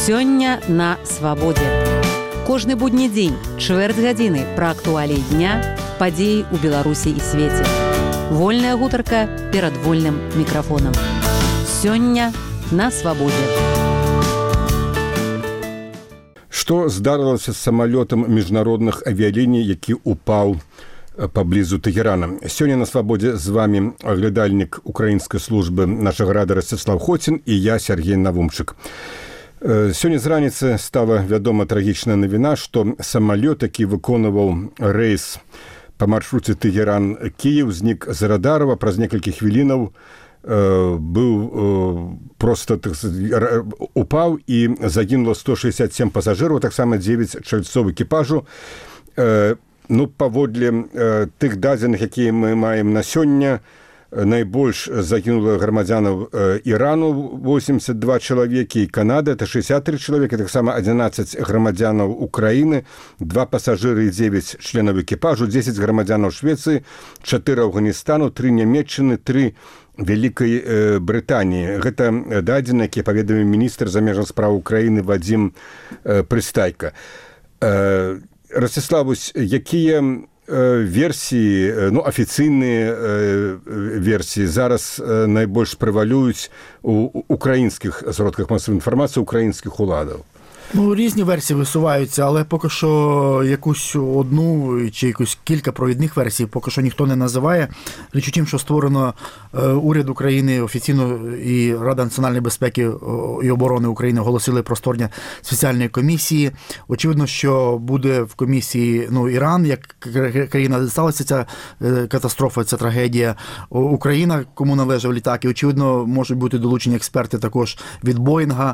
Сёння на свабодзе. Кожны будні дзень, чвэрць гадзіны пра актуаліі дня, падзеі ў Беларусі і свеце. Вольная гутарка перад вольным мікрафонам. Сёння на свабодзе. Што здарылася з самалётам міжнародных авіяліній, які упаў паблізу Тэгерана? Сёння на свабодзе з вами аглядальнік украінскай службы нашага рада Ростислав Хотін і я, Сергей Навумчык. Сёння з раніцы стала вядома трагічная навіна, што самалёт, які выконваў рэйс па маршруце Тэгеран-Кіеў, знік з радарова, праз некалькі хвілінаў быў проста упаў і загінула 167 пасажыраў, таксама 9 чальцоў экіпажу. Паводле тых дадзеных, якія мы маем на сёння, найбольш загінула грамадзянаў Ірану 82 чалавекі, і Канады это 63 чалавекі, таксама 11 грамадзянаў Украіны, 2 пасажыры і 9 членаў экіпажу, 10 грамадзянаў Швецыі, 4 Афганістану, 3 Нямецчыны, 3 Вялікай Брытаніі. Гэта дадзеныя, якія паведаміў міністр замежных спраў Украіны Вадзім Прыстайка. Ростиславусь, якія версіі, афіцыйныя версіі зараз найбольш прывалююць у украінскіх сродках масавай інфармацыі, украінскіх уладаў? Різні версії висуваються, але поки що якусь одну чи якусь кілька провідних версій поки що ніхто не називає. Річ у тім, що створено уряд України офіційно і Рада національної безпеки і оборони України оголосили про створення спеціальної комісії. Очевидно, що буде в комісії Іран, як країна, де сталася ця катастрофа, ця трагедія. Україна, кому належав літак, і очевидно можуть бути долучені експерти також від Боїнга,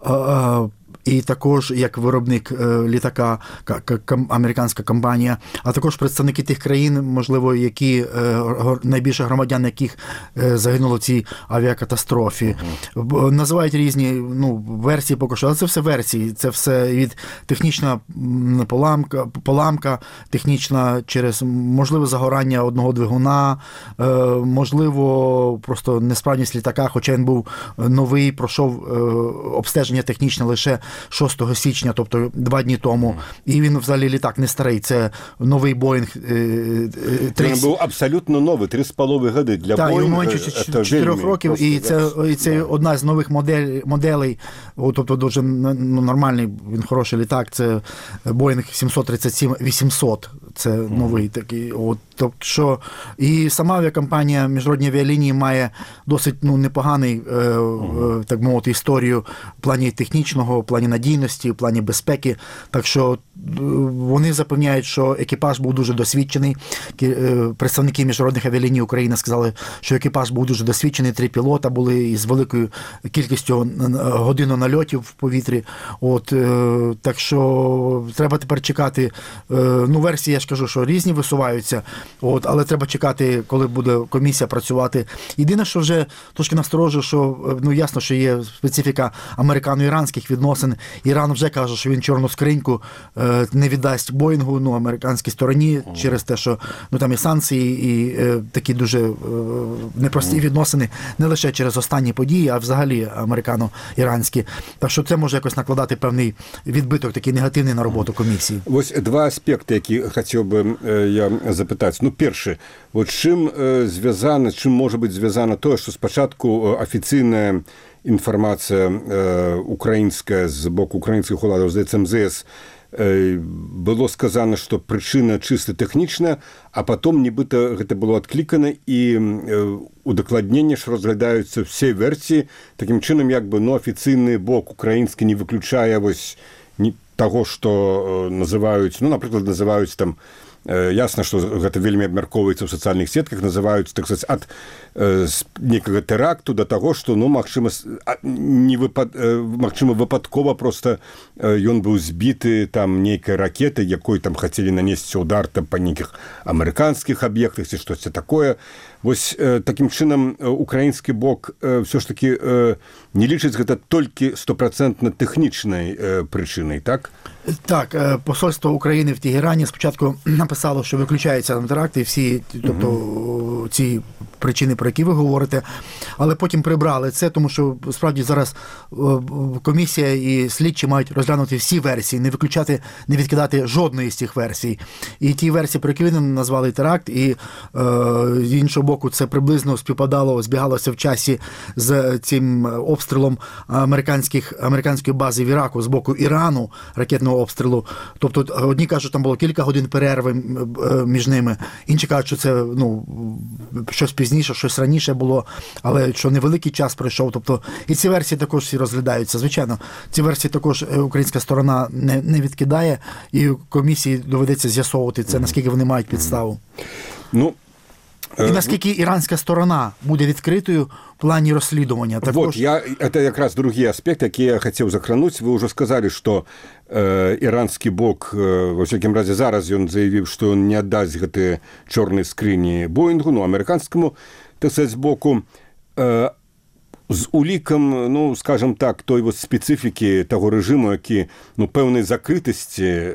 і також як виробник літака, американська компанія, а також представники тих країн, можливо, які найбільше громадян, яких загинуло в цій авіакатастрофі. Називають різні версії поки що, але це все версії, це все від технічна поламка, технічна через можливе загорання одного двигуна, можливо, просто несправність літака, хоча він був новий, пройшов обстеження технічне лише 6 січня, тобто 2 дні тому. І він взагалі літак не старий, це новий Боїнг. Він був абсолютно новий, 3,5 роки для Боїнга. Так, 4 років, і це одна з нових моделей, тобто дуже нормальний, він хороший літак, це Боїнг 737-800, це новий такий. Тобто, що і сама авіакомпанія Міжнародні авіалінії має досить непоганий, так мовити, історію в плані технічного, в плані надійності, в плані безпеки. Так що вони запевняють, що екіпаж був дуже досвідчений. Представники Міжнародних авіаліній України сказали, що екіпаж був дуже досвідчений, 3 пілота були із великою кількістю годин нальотів в повітрі. Так що треба тепер чекати. Версії, я ж кажу, що різні висуваються, але треба чекати, коли буде комісія працювати. Єдине, що вже трошки насторожує, що ясно, що є специфіка американо-іранських відносин. Іран вже каже, що він чорну скриньку не віддасть Боїнгу, американській стороні, через те, що там і санкції, і такі дуже непрості відносини, не лише через останні події, а взагалі американо-іранські. Так що це може якось накладати певний відбиток, такий негативний на роботу комісії. Ось 2 аспекти, які хотів би я запитати. Перший, чим може бути зв'язано те, що спочатку офіційна інформація українська з боку українських уладів, здається, МЗС, было сказано, што прычына чыста тэхнічная, а потом нібыта гэта было адклікана і удакладненне ж разглядаюцца ўсе версіі. Такім чынам, афіцыйны бок украінскі не выключае таго, што называюць, напрыклад, называюць там, ясна, што гэта вельмі абмяркоўваецца ў сацыяльных сетках, называюць, так сказаць, ад некага тэракту да таго, што, магчыма, выпадкова проста ён быў збіты там нейкай ракетай, якой там хацелі нанесці удар там па нейкіх амерыканскіх аб'ектах ці штосьці такое. Вось такім чынам украінскі бок ўсё ж такі не лічыць гэта толькі 100% тэхнічнай прычынай, так? Так, посольство України в Тегерані спочатку написало, що виключаються теракти, всі, тобто ці причини, про які ви говорите, але потім прибрали це, тому що справді зараз комісія і слідчі мають розглянути всі версії, не виключати, не відкидати жодної з цих версій. І ті версії, про які ви назвали теракт, і з іншого боку, це приблизно збігалося в часі з цим обстрілом американської бази в Іраку з боку Ірану, ракетного обстрілу. Тобто одні кажуть, що там було кілька годин перерви між ними, інші кажуть, що це щось пізніше, щось раніше було, але що невеликий час пройшов. Тобто і ці версії також всі розглядаються. Звичайно, ці версії також українська сторона не відкидає, і комісії доведеться з'ясовувати це, наскільки вони мають підставу. І наскільки іранська сторона буде відкритою в плані розслідування. Вот, это якраз другі аспекти, які я хотів захранути. Ви вже сказали, що іранський бок, во всякім разі, зараз він заявив, що він не віддасть гэты чорній скрині Боїнгу, американському, так сказать, боку. З уліком, скажімо так, той от специфіки того режиму, які, певної закритості,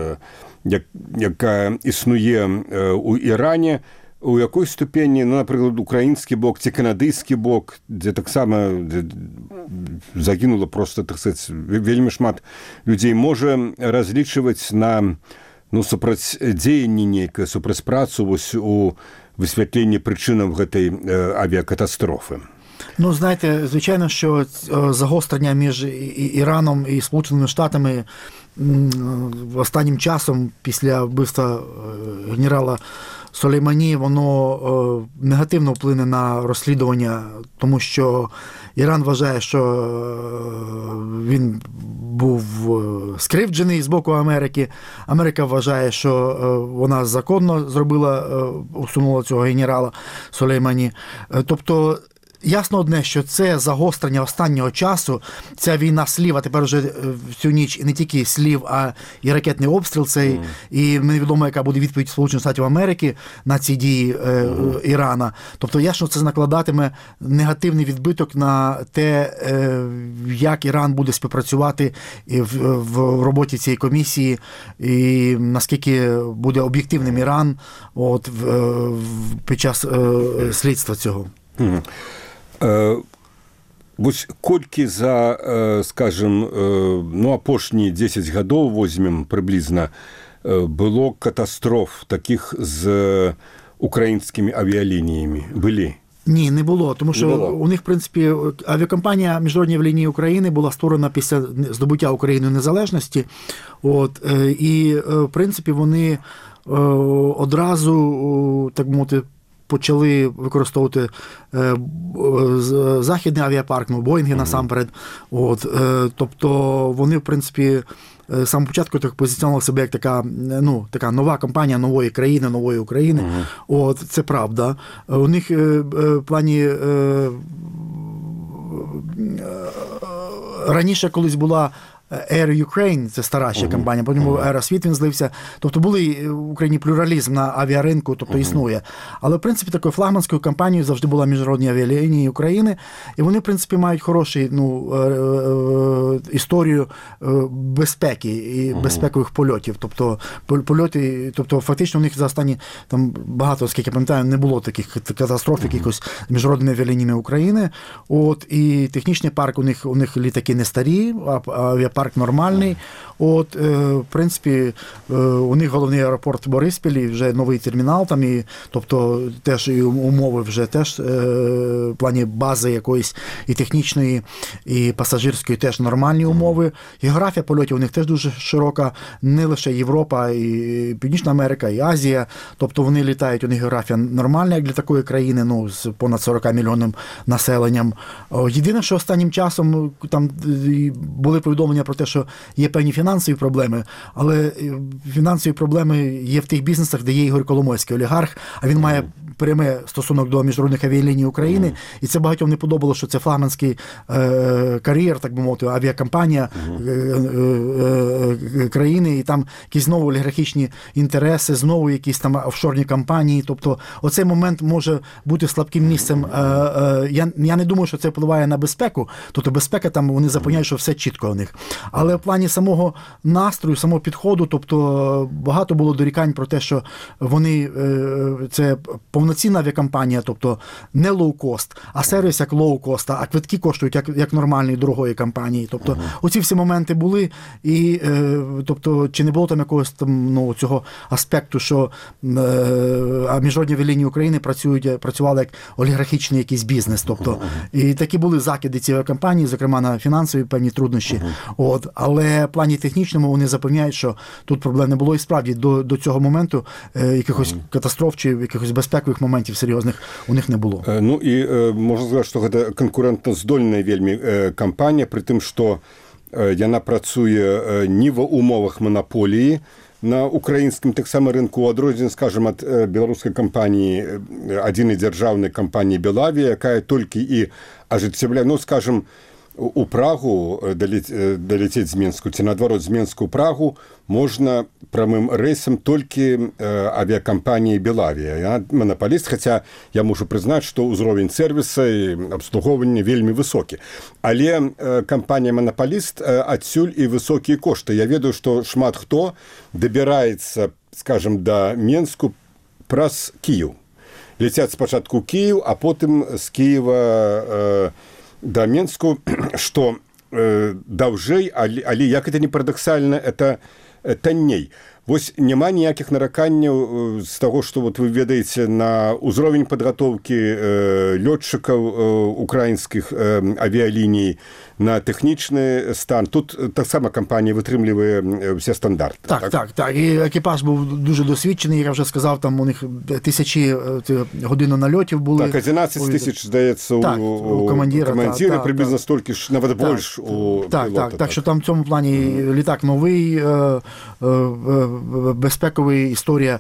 яка існує у Ірані, у якійсь ступені, наприклад, український бок, ці канадський бок, де так само загинуло просто, так сказати, вельми шмат людей, може розлічувати на супрацьдзеянне нейкае, супрацьпрацу у висвятленні причинам гэтай авіакатастрофи. Знаєте, звичайно, що загострення між Іраном і Сполученими Штатами останнім часом, після вбивства генерала Сулеймані, воно негативно вплине на розслідування, тому що Іран вважає, що він був скривджений з боку Америки. Америка вважає, що вона законно усунула цього генерала Сулеймані. Тобто, ясно одне, що це загострення останнього часу, ця війна слів, а тепер вже всю ніч і не тільки слів, а і ракетний обстріл цей, і невідомо, яка буде відповідь Сполучених Штатів Америки на ці дії Ірана. Тобто, ясно, це накладатиме негативний відбиток на те, як Іран буде співпрацювати в роботі цієї комісії, і наскільки буде об'єктивним Іран під час слідства цього. Вось колькі за, скажем, апошнія 10 гадоў возьмем прыблізна, было катастроф таких з українськими авіалініями? Былі? Ні, не було, тому що у них, в принципі, авіакомпанія Міжнародні авіалінії України була створена після здобуття Україною незалежності, і, в принципі, вони одразу, так мовити, почали використовувати західний авіапарк, Боїнги насамперед. Тобто вони, в принципі, з самого початку так позиціонували себе як така нова компанія нової країни, нової України. Це правда. У них в плані раніше колись була Air Ukraine, це стара ще компанія, потім Аеросвіт він злився. Тобто були в Україні плюралізм на авіаринку, тобто існує. Але, в принципі, такою флагманською компанією завжди була Міжнародні авіалінії України, і вони, в принципі, мають хорошу історію безпеки і безпекових польотів. Тобто, фактично у них за останні, багато, скільки я пам'ятаю, не було таких катастроф якихось з Міжнародними авіалініями України. І технічний парк у них літаки не старі, авіапарк нормальний. В принципі, у них головний аеропорт Бориспіль, і вже новий термінал там, і, тобто теж і умови вже теж в плані бази якоїсь і технічної, і пасажирської теж нормальні умови. Географія польотів у них теж дуже широка, не лише Європа, і Північна Америка, і Азія. Тобто вони літають, у них географія нормальна, як для такої країни, з понад 40 мільйонним населенням. Єдине, що останнім часом там були повідомлення про те, що є певні фінансові проблеми, але фінансові проблеми є в тих бізнесах, де є Ігор Коломойський, олігарх, а він має прямий стосунок до Міжнародних авіаліній України, і це багатьом не подобало, що це флагманський кар'єр, так би мовити, авіакомпанія країни, і там якісь знову олігархічні інтереси, знову якісь там офшорні компанії. Тобто оцей момент може бути слабким місцем. Я не думаю, що це впливає на безпеку. Тобто безпека там, вони запевняють, що все чітко у них. Але в плані самого настрою, самого підходу, тобто багато було дорікань про те, що вони, це повноцінна авіакомпанія, тобто не лоукост, а сервіс як лоукост, а квитки коштують як нормальної дорогої компанії. Тобто оці всі моменти були, і тобто, чи не було там якогось там, ну, цього аспекту, що міжнародні авіалінії України працювали як олігархічний якийсь бізнес. Тобто, і такі були закиди цієї компанії, зокрема на фінансові певні труднощі. От, але в плані технічному вони запевняють, що тут проблем не було, і справді до цього моменту якихось катастроф чи якихось безпекових моментів серйозних у них не було. Ну і можна сказати, що це конкурентоздольна вельми компанія, при тим, що яна працуе не в умовах монополії на украінскім таксама рынку, у адрозненне, скажем, ад беларускай кампаніі, адзінай дзяржаўнай кампаніі «Белавія», якая толькі і ажыццяўляе, ну, скажем, у Прагу далецець з Менску, ці наадварот з Менску ў Прагу можна прамым рэйсам толькі авіакампаніі «Белавія». Яна манаполіст, хаця я мушу прызнаць, што ўзровень сэрвіса і абслугоўвання вельмі высокі. Але кампанія «Манаполіст» адсюль і высокія кошты. Я ведаю, што шмат хто дабіраецца, скажем, да Менску праз Кіеў. Лецяць спачатку ў Кіеў, а потым з Кіева да Менску, што даўжэй, але як это не парадаксальна, это танней. Вось няма ніякіх нараканняў з таго, што вот вы ведаеце на ўзровень падгатоўкі лётчыкаў украінскіх авіяліній, на тэхнічны стан. Тут таксама кампанія вытрымлівае ўсе стандарти. Так. І екіпаж був дуже досвідчений, я вже сказав, там у них тисячі годин нальотів були. Так, 11 тисяч, здається, у командира, приблизно стільки ж, навіть більше у пілота. Так, що там в цьому плані літак новий, безпековий, історія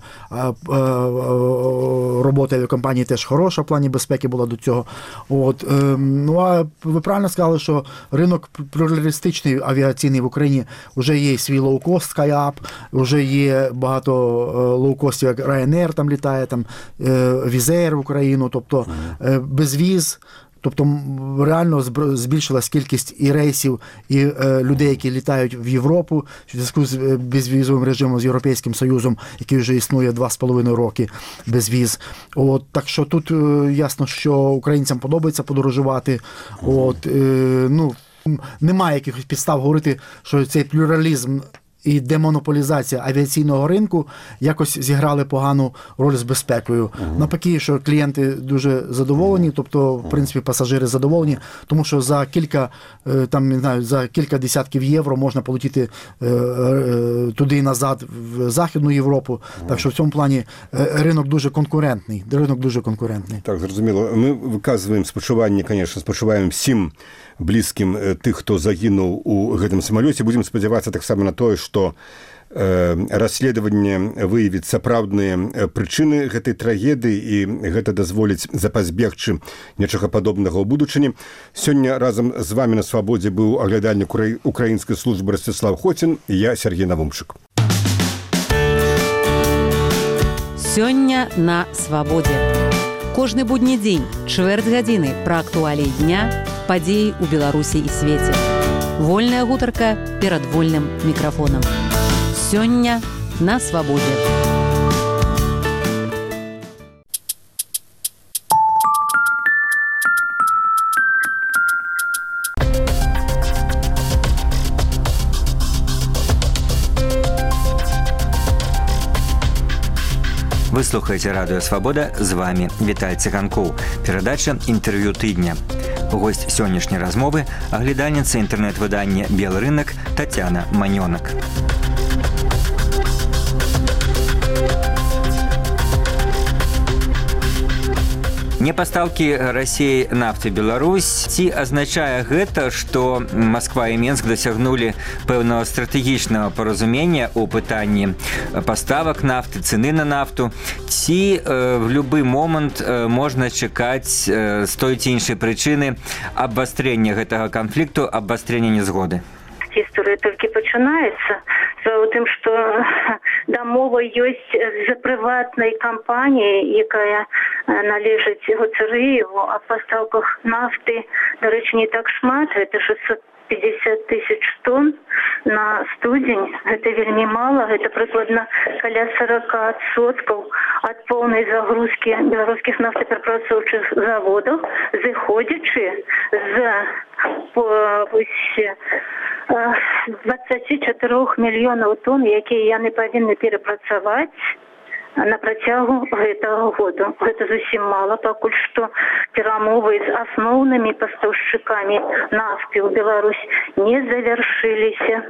роботи авіакомпанії теж хороша в плані безпеки була до цього. От. Ну, а ви правильно сказали, що ринок плюралістичний авіаційний в Україні вже є свій лоукост, SkyUp, вже є багато лоукостів, як Ryanair там літає, там Wizz Air в Україну, тобто безвіз. Тобто реально збільшилась кількість і рейсів, і людей, які літають в Європу в зв'язку з безвізовим режимом з Європейським Союзом, який вже існує 2,5 роки без віз. От, так що тут ясно, що українцям подобається подорожувати. От, ну, немає якихось підстав говорити, що цей плюралізм і демонополізація авіаційного ринку якось зіграли погану роль з безпекою. Навпаки, що клієнти дуже задоволені, тобто, в принципі, пасажири задоволені, тому що за кілька десятків євро можна полетіти туди і назад в Західну Європу. Так що в цьому плані ринок дуже конкурентний. Так, зрозуміло. Ми виказуємо спочування, звісно, спочуваємо всім блізкім тих, хто загинув у гэтым самолёце. Будем спадзявацца таксама на тое, што расследаванне выявіць сапраўдныя прычыны гэтай трагедыі і гэта дазволіць запазбегчы нечага падобнага ў будучыні. Сёння разам з вами на Свабодзе быў аглядальнік украінскай службы Ростислав Хотін і я, Сергей Навумчык. Сёння на Свабодзе. Кожны будні дзень, чвэрць гадзіны пра актуаліі дня, падзеі ў Беларусі і свеце. Вольная гутарка перад вольным мікрафонам. Сёння на Свабодзе. Вы слухаеце радыё «Свабода», з вами Віталь Цыганкоў. Перадача «Інтэрв'ю тыдня». Госць сённяшняй размовы – аглядальніца інтэрнэт-выдання «Белы рынак» Тацяна Манёнак. Непастаўкі Расіі нафты Беларусь. Ці азначае гэта, што Масква і Менск дасягнулі пэўнага стратэгічнага паразумення ў пытанні паставак нафты, цэны на нафту? Ці в любы момант можна чакаць з той ці іншай прычыны абвастрэння гэтага канфлікту, абвастрэння нязгоды? Гісторыя толькі пачынаецца. Справа ў тым, што дамова ёсць з прыватнай кампаніяй, якая належыць Гоцарыеву, а пастаўках нафты, дарэчы, не так шмат, гэта 600 50 тысяч тонн на студень. Это вельмі мало, это прыкладна каля 40% от полной загрузки белорусских нафтоперапрацоўчых заводов, зыходзячы з 24 мільёнаў тонн, якія яны павінны перапрацаваць на працягу гэтага году. Гэта зусім мала, пакуль што перамовы з асноўнымі пастаўшчыкамі нафты ў Беларусь не завяршыліся.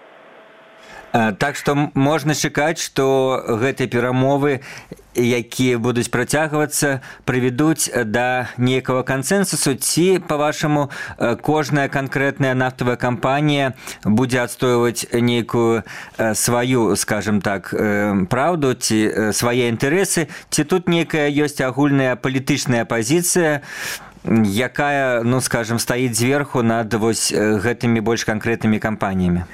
Так што можна чакаць, што гэтыя перамовы, якія будуць працягвацца, прывядуць да нейкага кансэнсусу, ці, па-вашаму, кожная канкрэтная нафтавая кампанія будзе адстойваць нейкую сваю, скажем так, праўду, ці свае інтарэсы, ці тут нейкая ёсць агульная палітычная пазіцыя, якая, ну, скажем, стаіць зверху над вось гэтымі больш канкрэтнымі кампаніямі?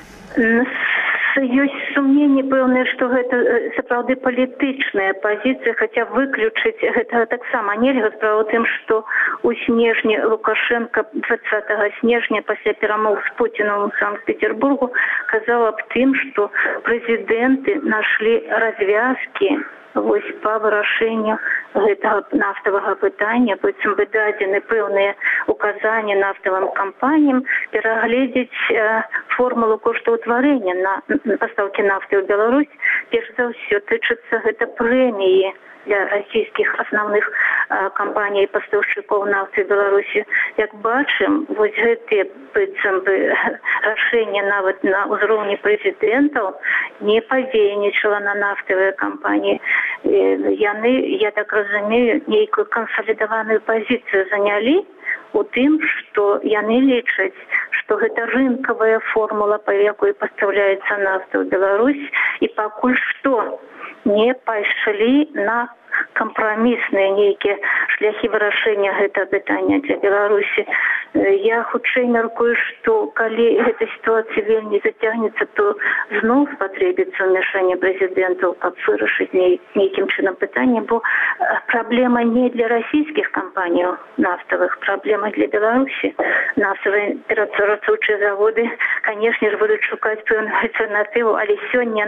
Ёсць сумненні пэўныя, што гэта сапраўды палітычная пазіцыя, хаця выключыць гэтага таксама нельга. Справа ў тым, што ў снежні Лукашенко 20 снежня пасля перамоў з Пуцінам у Санкт-Петербургу казаў аб тым, што прэзідэнты нашлі развязкі вось па вырашэнню гэтага нафтавага пытання, быццам бы дадзены пэўныя указанні нафтавым кампаніям перагледзець формулу коштаўтварэння на пастаўкі нафты ў Беларусь. Перш за ўсё тычыцца гэта прэміі для расійскіх асноўных кампаній і пастаўшчыкоў нафты ў Беларусі. Як бачым, вось гэтыя быццам бы рашэнне нават на ўзроўні прэзідэнтаў не павейнічала на нафтавыя кампаніі. Яны, я так разумею, нейкую кансалідаваную пазіцыю занялі у тым, што яны лічаць, што гэта рынкавая формула, па якой пастаўляецца нафта ў Беларусь, і пакуль што не пайшлі на кампрамісныя нейкія шляхі вырашэння гэтага пытання для Беларусі. Я хутчэй мяркую, што калі гэта сітуацыя вельмі зацягнецца, то зноў спатрэбіцца ўмяшанне прэзідэнтаў, каб вырашыць нейкім чынам пытанне, бо праблема не для расійскіх кампаніяў нафтавых, праблема для Беларусі. Нафтавыя перапрацоўчыя заводы, канешне ж, будуць шукаць пэўную альтэрнатыву, але сёння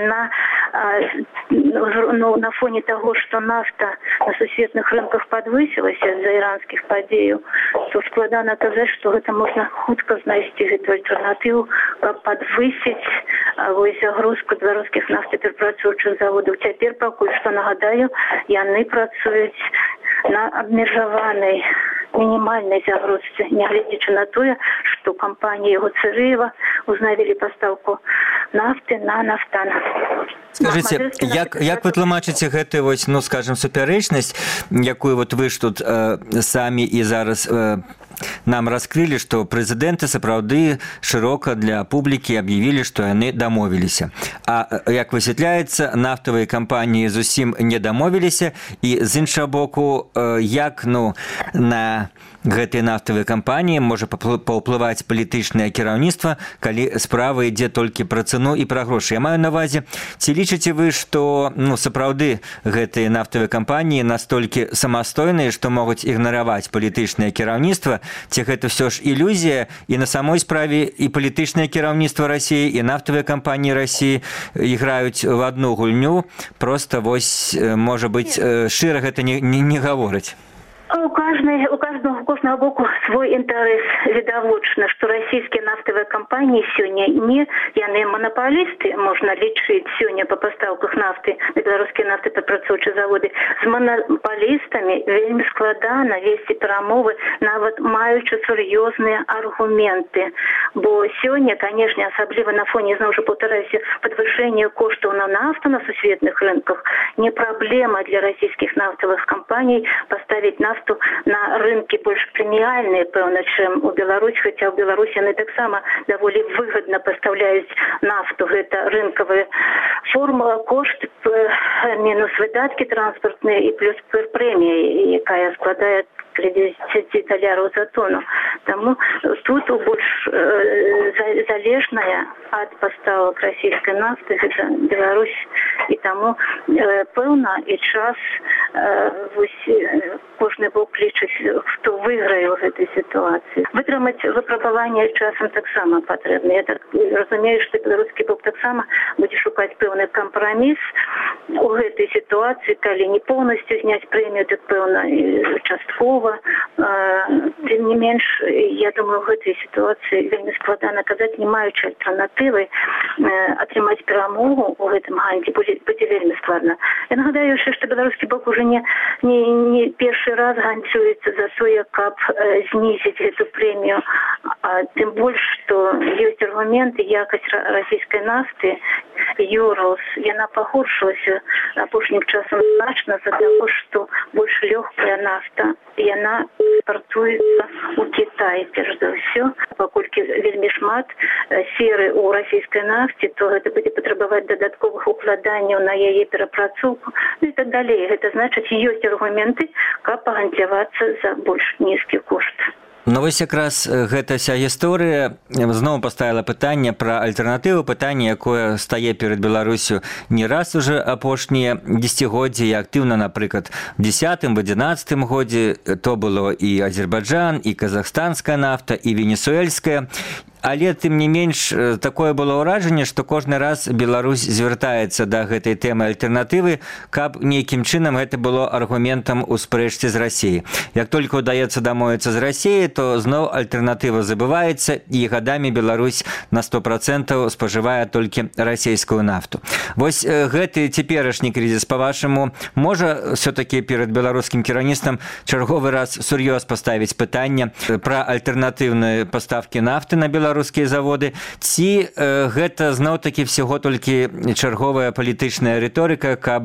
на фоне таго, што нафта на сусветных рынках падвысілася з-за іранскіх падзеяў, то складана казаць, што гэта можна хутка знайсці гэту альтэрнатыву, каб падвысіць вось загрузку беларускіх нафтаперапрацоўчых заводаў. Цяпер пакуль што, нагадаю, яны працуюць на абмежаванай мінімальнай загрузцы, нягледзячы на тое, што кампанія Гуцэрэева узнавілі пастаўку нафты на нафтан. Скажыце, як вы тлумачыце гэтую вось, ну, скажем, супярэчнасць, якую вот вы ж тут самі і зараз нам раскрылі, што прэзідэнты сапраўды шырока для публікі аб'явілі, што яны дамовіліся. А як высвятляецца, нафтавыя кампаніі зусім не дамовіліся, і з іншага боку, як, ну, на гэтыя нафтавыя кампаніі можа паўплываць палітычнае кіраўніцтва, калі справа ідзе толькі пра цэну і пра грошы. Я маю на ўвазе, ці лічыце вы, што, ну, сапраўды гэтыя нафтавыя кампаніі настолькі самастойныя, што могуць ігнараваць палітычнае кіраўніцтва, ці гэта ўсё ж ілюзія, і на самой справе і палітычнае кіраўніцтва Расіі, і нафтавыя кампаніі Расіі іграюць в одну гульню, проста вось, можа быць, шчыра гэта не гавораць. У кожного боку свой інтарэс. Відавочна, што расійскія нафтавыя кампаніі сёння не яны манапалісты, можна лічыць сёння па пастаўках нафты на беларускія нафтаперапрацоўчыя заводы. З манапалістамі вельмі складана весці перамовы, нават маючы сур'ёзныя аргументы. Бо сёння, канешне, асабліва на фоне, зноў жа паўтараюся, падвышэння коштаў на нафту на сусветных рынках, не праблема для расійскіх нафтавых кампаній паставіць нафту на рынкі больш прэміальныя, пэўна, чым у Беларусь, хаця ў Беларусі яны таксама даволі выгадна пастаўляюць нафту. Гэта рынкавая формула, кошт мінус выдаткі транспартныя і плюс прэмія, якая складае $30 за тонну. Таму тут больш залежная ад паставак расійскай нафты гэта Беларусь, і таму пэўна і час кожны бок лічыць, хто выйграе ў гэтай сітуацыі. Вытрымаць выпрабаванне часам таксама патрэбна. Я так разумею, што беларускі бок таксама будзе шукаць пэўны кампраміс у гэтай сітуацыі, калі не поўнасцю зняць прэмію, так пэўна часткова. Тым не менш, я думаю, у гэтай сітуацыі вельмі складана казаць, не маючы альтэрнатывы, атрымаць перамогу ў гэтым гандзе будзе вельмі складна. Я нагадаю яшчэ, што беларускі бок уже не першы раз ганцуецца за тое, каб знізіць гэту прэмію. Тым больш, што ёсць аргументы, якасць расійскай нафты, Юралс, яна пагоршылася апошнім часам значна з-за таго, што больш лёгкая нафта, яна экспартуецца ў Кітай, перш за ўсё. Паколькі вельмі шмат серы ў расійскай нафце, то гэта будзе патрабаваць дадатковых укладанняў на яе перапрацоўку, і так далей. Гэта значыць, ёсць аргументы, каб паганцявацца за больш нізкі кошт. Ну вось якраз гэта вся гісторыя зноў паставіла пытанне пра альтэрнатыву, пытанне, якое стае перад Беларусю не раз уже апошнія дзесяцігоддзі, і актыўна, напрыклад, у 10-м, в 11-м годзе то было і Азербайджан, і казахстанская нафта, і венесуэльская. Але, тым не менш, такое было ўражанне, што кожны раз Беларусь звяртаецца да гэтай тэмы альтэрнатывы, каб нейкім чынам гэта было аргументам у спрэчцы з Расіяй. Як толькі ўдаецца дамовіцца з Расіяй, то зноў альтэрнатыва забываецца, і гадамі Беларусь на 100% спажывае толькі расійскую нафту. Вось гэты цяперашні крызіс, па-вашаму, можа ўсё-такі перад беларускім кіраўніцтвам чарговы раз сур'ёз паставіць пытанне пра альтэрнатыўныя паставкі нафты на беларускія заводы, ці гэта зноў-такі всяго толькі чарговая палітычная рыторыка, каб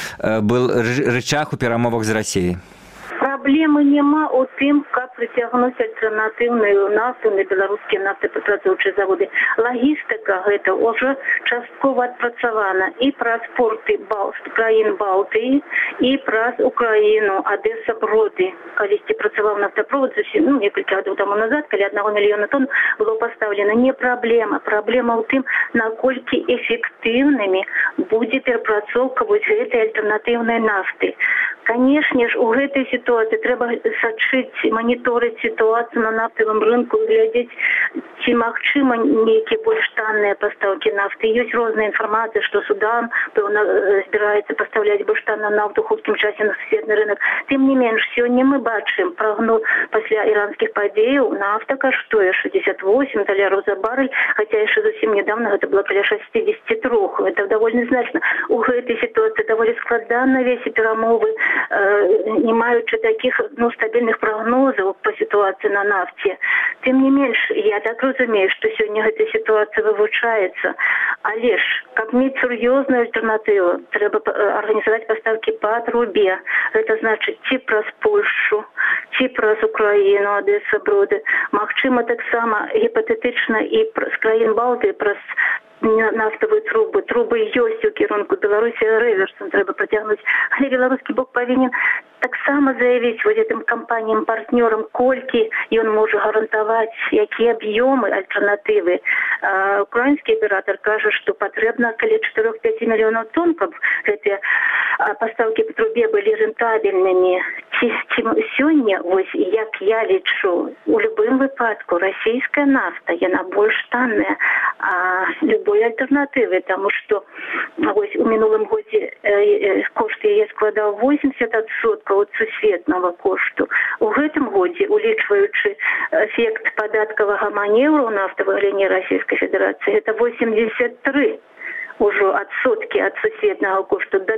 был рычаг у перамовах з Расіяй? Праблемы няма ў тым, каб прыцягнуць альтэрнатыўную нафту на беларускія нафтапрацоўчыя заводы. Лагістыка гэта ўжо часткова адпрацавана і праз порты краін Балтыі, і праз Украіну, Адэса, Броды. Калісьці працаваў нафтаправод зусім, некалькі гадоў таму назад, калі 1 мільёна тонн было пастаўлена. Не праблема. Праблема ў тым, наколькі эфектыўнымі будзе перапрацоўка вось гэтай альтэрнатыўнай нафты. Канешне ж, у гэтай сітуацыі трэба сачыць, маніторыць сітуацыю на нафтавым рынку, глядзець, ці магчыма нейкія больш танныя пастаўкі нафты. Ёсць розная інфармацыя, што Судан, пэўна, збіраецца пастаўляць больш танную нафту ў хуткім часе на сусветны рынок. Тым не менш, сёння мы бачым прагноз пасля іранскіх падзеяў, нафта каштуе 68 даляраў за барэль, хаця яшчэ зусім нядаўна гэта было каля 63. Это даволі значна. У гэтай сітуацыі даволі складана весці перамовы, не маючы такіх стабільных прагнозаў па сітуацыі на нафце. Тым не менш, я так разумею, што сёння гэта сітуацыя вывучаецца. Але ж, каб мець сур'ёзную альтэрнатыву, трэба арганізаваць пастаўкі па трубе. Гэта значыць, ці праз Польшчу, ці праз Украіну, Адэса, Броды. Магчыма, таксама гіпатэтычна і з краін Балтыі праз нафтавыя трубы. Трубы ёсць у кірунку Беларусі, рэверсам трэба працягнуць. Але беларускі бок павінен таксама заявіць вось гэтым кампаніям-партнёрам, колькі ён можа гарантаваць, якія аб'ёмы альтэрнатывы. Украінскі аператар кажа, што патрэбна каля 4-5 мільёнаў тонн, каб гэтыя пастаўкі па трубе былі рэнтабельнымі. Сёння, вось як я лічу, у любым выпадку расійская нафта, яна больш танная, а любой альтэрнатывы, таму што вось у мінулым годзе кошт яе складаў 80% ад сусветнага кошту. У гэтым годзе, улічваючы эфект падаткавага манеўру ў нафтавай галіне Расійскай Федэрацыі, гэта 83 ўжо адсоткі ад сусветнага кошту. До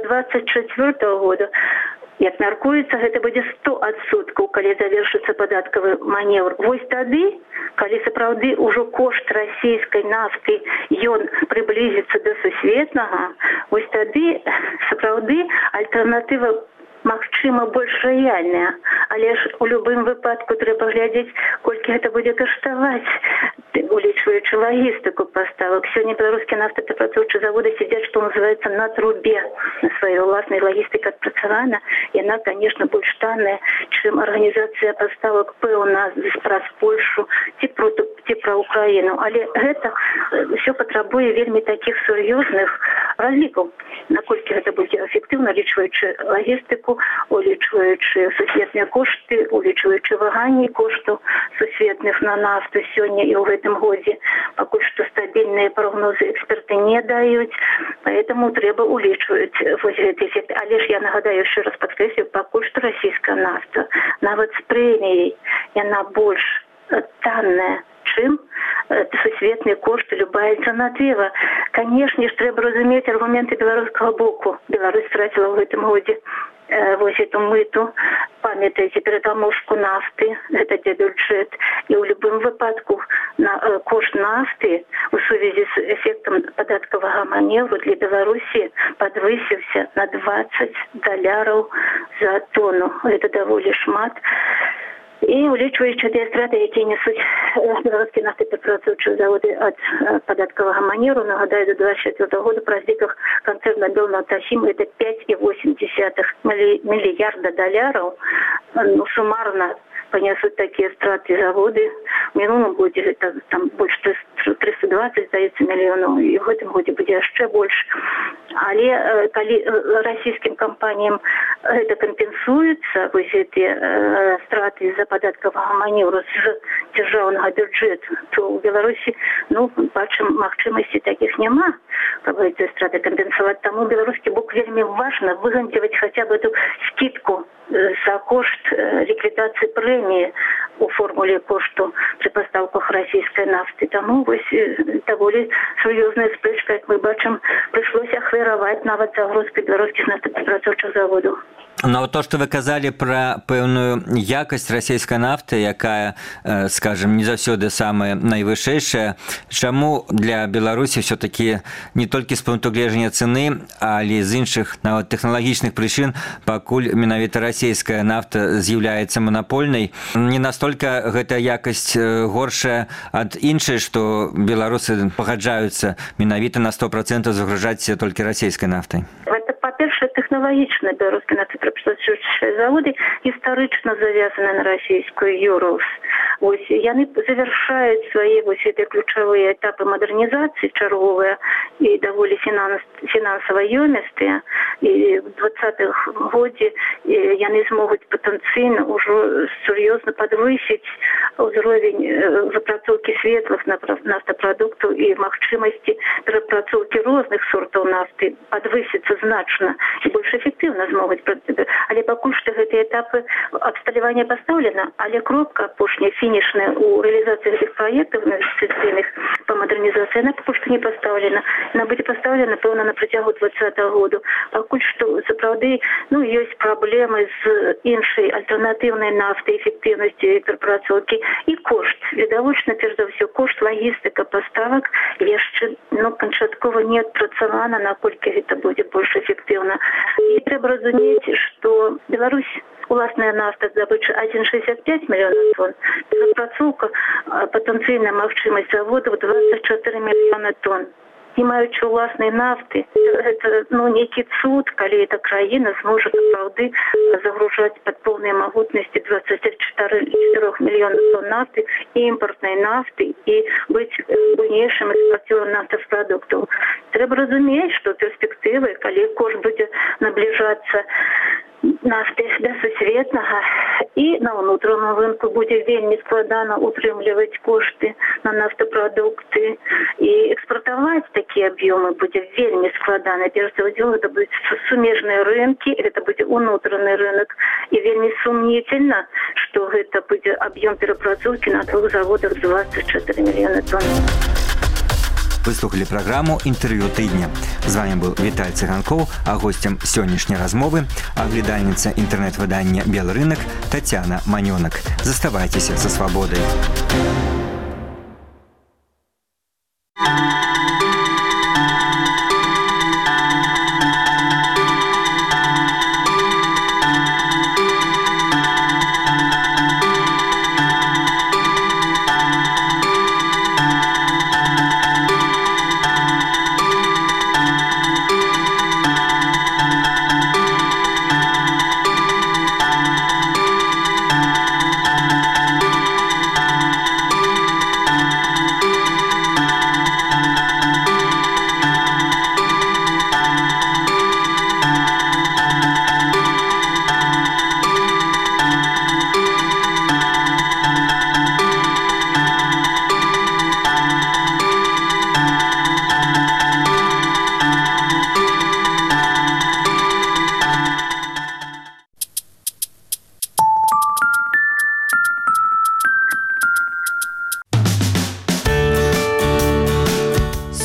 24 года, як мяркуецца, гэта будзе 100%, калі завершыцца падаткавы манеўр. Вось тады, калі сапраўды ўжо кошт расійскай нафты ён прыблізіцца да сусветнага, вось тады сапраўды альтэрнатыва магчыма больш рэальная. Але ж у любым выпадку трэба глядзець, колькі гэта будзе каштаваць. улічваючы лагістыку паставак. Сёння беларускія нафтаперапрацоўчыя заводы сядзяць, што называецца, на трубе. На сваёй уласнай лагістыка адпрацавана. Яна, конечно, больш танная, чым арганізацыя паставак пэўна праз Польшу ці пра Украіну. Але гэта ўсё патрабуе вельмі такіх сур'ёзных разлікаў. Наколькі гэта будзе эфектыўна, улічваючы лагістыку, улічваючы сусветныя кошты, улічваючы ваганні коштаў сусветных на нафту сёння і ў гэтым годзе. Пакуль што стабільныя прагнозы эксперты не даюць, поэтому трэба улічваць вось гэты эфект. Але ж я нагадаю, яшчэ раз падкрэслю, пакуль што расійская нафта, нават з прэміяй, яна больш танная, чым сусветныя кошты, любая цана трэба. Канешне ж, трэба разумець аргументы беларускага боку. Беларусь страціла ў гэтым годзе вось эту мыту, памятаеце, ператамовку нафты, гэта для бюджэт, і ў любым выпадку кошт нафты у сувязі з эфектам падаткавага маневру для Беларусі падвысіўся на $20 за тону. Гэта даволі шмат. І улічваючы тыя страты, якія нясуць беларускія нафтаперапрацоўчыя заводы ад падаткавага маневру, нагадаю, до 2024 года па разліках канцэрна Белнафтахім гэта $5,8 мільярда. Ну, сумарна понесут такие страты заводы. В минулом году это там больше 320, здаецца, миллионов, и в этом году будет еще больше. Але коли российским компаниям это компенсуется, вот эти страты из-за податкового маневра с державного бюджета, то в Беларуси, ну, бачим, махчимости таких нема, как бы эти страты компенсовать. Тому белорусский бок вельми важно выгантивать хотя бы эту скидку за кошт ликвидации премии у формуле кошту при поставках российской нафты. Тому вось даволі сур'ёзная спрэчка, як мы бачым, прыйшлося ахвяраваць нават загрузку беларускіх нафтаперапрацоўчых заводаў. Но то, что вы казали про пэўную якасць расійскай нафты, якая, скажем, не заўсёды самая найвышэйшая, чаму для Беларусі все-таки не толькі з пункту гледжання цены, але з іншых нават тэхналагічных прычын, пакуль менавіта расійская нафта з'яўляецца манапольнай, не настолькі гэтая якасць горшая ад іншай, што беларусы пагаджаюцца менавіта на 100% загружаць толькі расійскай нафтай? По-перше, технологично белорусские нафтаперапрацоўчыя заводы исторично завязаны на российскую Юрус. Яны завершают свои эти ключевые этапы модернизации, чарговые и довольно финансово ёмістыя. И в 2020 году яны смогут потенциально уже серьезно подвысить уровень выпрацоўкі светлых нафтопродуктов и магчымасці перапрацоўкі розных сортов нафты подвыситься значно и больше эффективно смогут. Але пакуль што гэтыя этапы абсталявання пастаўлена, але кропка апошняя фінішная у реализации этих проектов инвестиционных по модернизации, она пакуль што не поставлена. Она будет поставлена, пэўна, на працягу 2020 года. Пакуль што, сапраўды, ёсць праблемы з іншай альтэрнатыўнай нафтай, эффектыўнасцю перапрацоўкі і кошт. Відавочна, перш за ўсё, кошт лагістыка паставак яшчэ канчаткова не адпрацавана, наколькі гэта будзе больш эфектыўна. І трэба разумець, што Беларусь уласная нафта здабыча 1,65 миллиона тонн, перапрацоўка патэнцыйная магчымасць заводаў 24 мільёны тонн. Не маючы уласнай нафты, гэта нейкі цуд, калі эта краіна зможа сапраўды загружаць пад поўныя магутнасці 24 мільёны тонн нафты і імпартнай нафты і быць буйнейшым экспарцёрам нафтапрадуктаў. Трэба разумець, што перспектывы, калі кошт будзе набліжацца нафты да сусветнага і на ўнутраным рынку будзе вельмі складана утрымліваць кошты на нафтапрадукты і экспартаваць такія аб'ёмы будзе вельмі складана. Перш за ўсё, гэта будуць сумежныя рынкі, гэта будзе ўнутраны рынок і вельмі сумнительна, што гэта будзе аб'ём перапрацоўкі на двух заводах 24 мільёны тонн. Вы слухали праграму «Інтэрв'ю тыдня». З вами был Віталь Цыганкоў, а гостем сённяшняй размовы аглядальніца інтэрнэт-выдання «Белы рынок» Тацяна Манёнак. Заставайцеся са свабодай.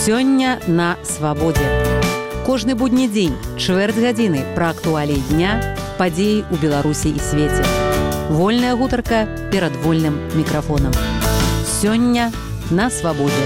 Сёння на свабодзе. Кожны будні дзень, чвэрць гадзіны пра актуаліі дня, падзеі ў Беларусі і свеце. Вольная гутарка перад вольным мікрафонам. Сёння на свабодзе.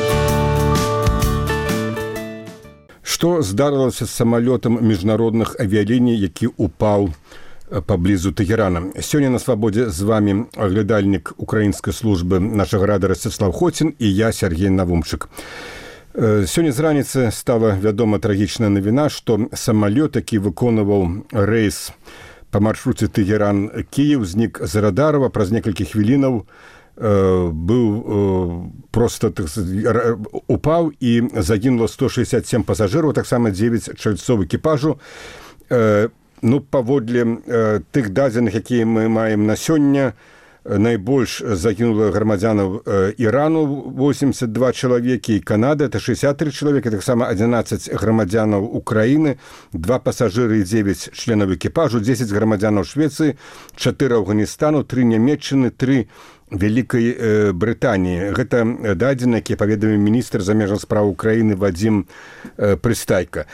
Што здарылася з самалётам міжнародных авіяліній, які упаў паблізу Тэгерана? Сёння на свабодзе з вами глядальнік украінскай службы нашага рада Ростислав Хотін і я, Сергей Навумчык. Сёння з раніцы стала вядома трагічная навіна, што самалёт, які выконваў рэйс па маршруце Тэгеран-Кіеў, знік з радарова, праз некалькі хвілінаў быў проста упаў і загінула 167 пасажыраў, таксама 9 чальцоў экіпажу. Паводле тых дадзеных, якія мы маем на сёння, найбольш загінула грамадзянаў Ірану 82 чалавекі, і Канады это 63 чалавекі, таксама 11 грамадзянаў Украіны, 2 пасажыры і 9 членаў экіпажу, 10 грамадзянаў Швецыі, 4 Афганістану, 3 Нямецчыны, 3 Вялікай Брытаніі. Гэта дадзены, які паведаміў міністр замежных спраў Украіны Вадзім Прыстайка.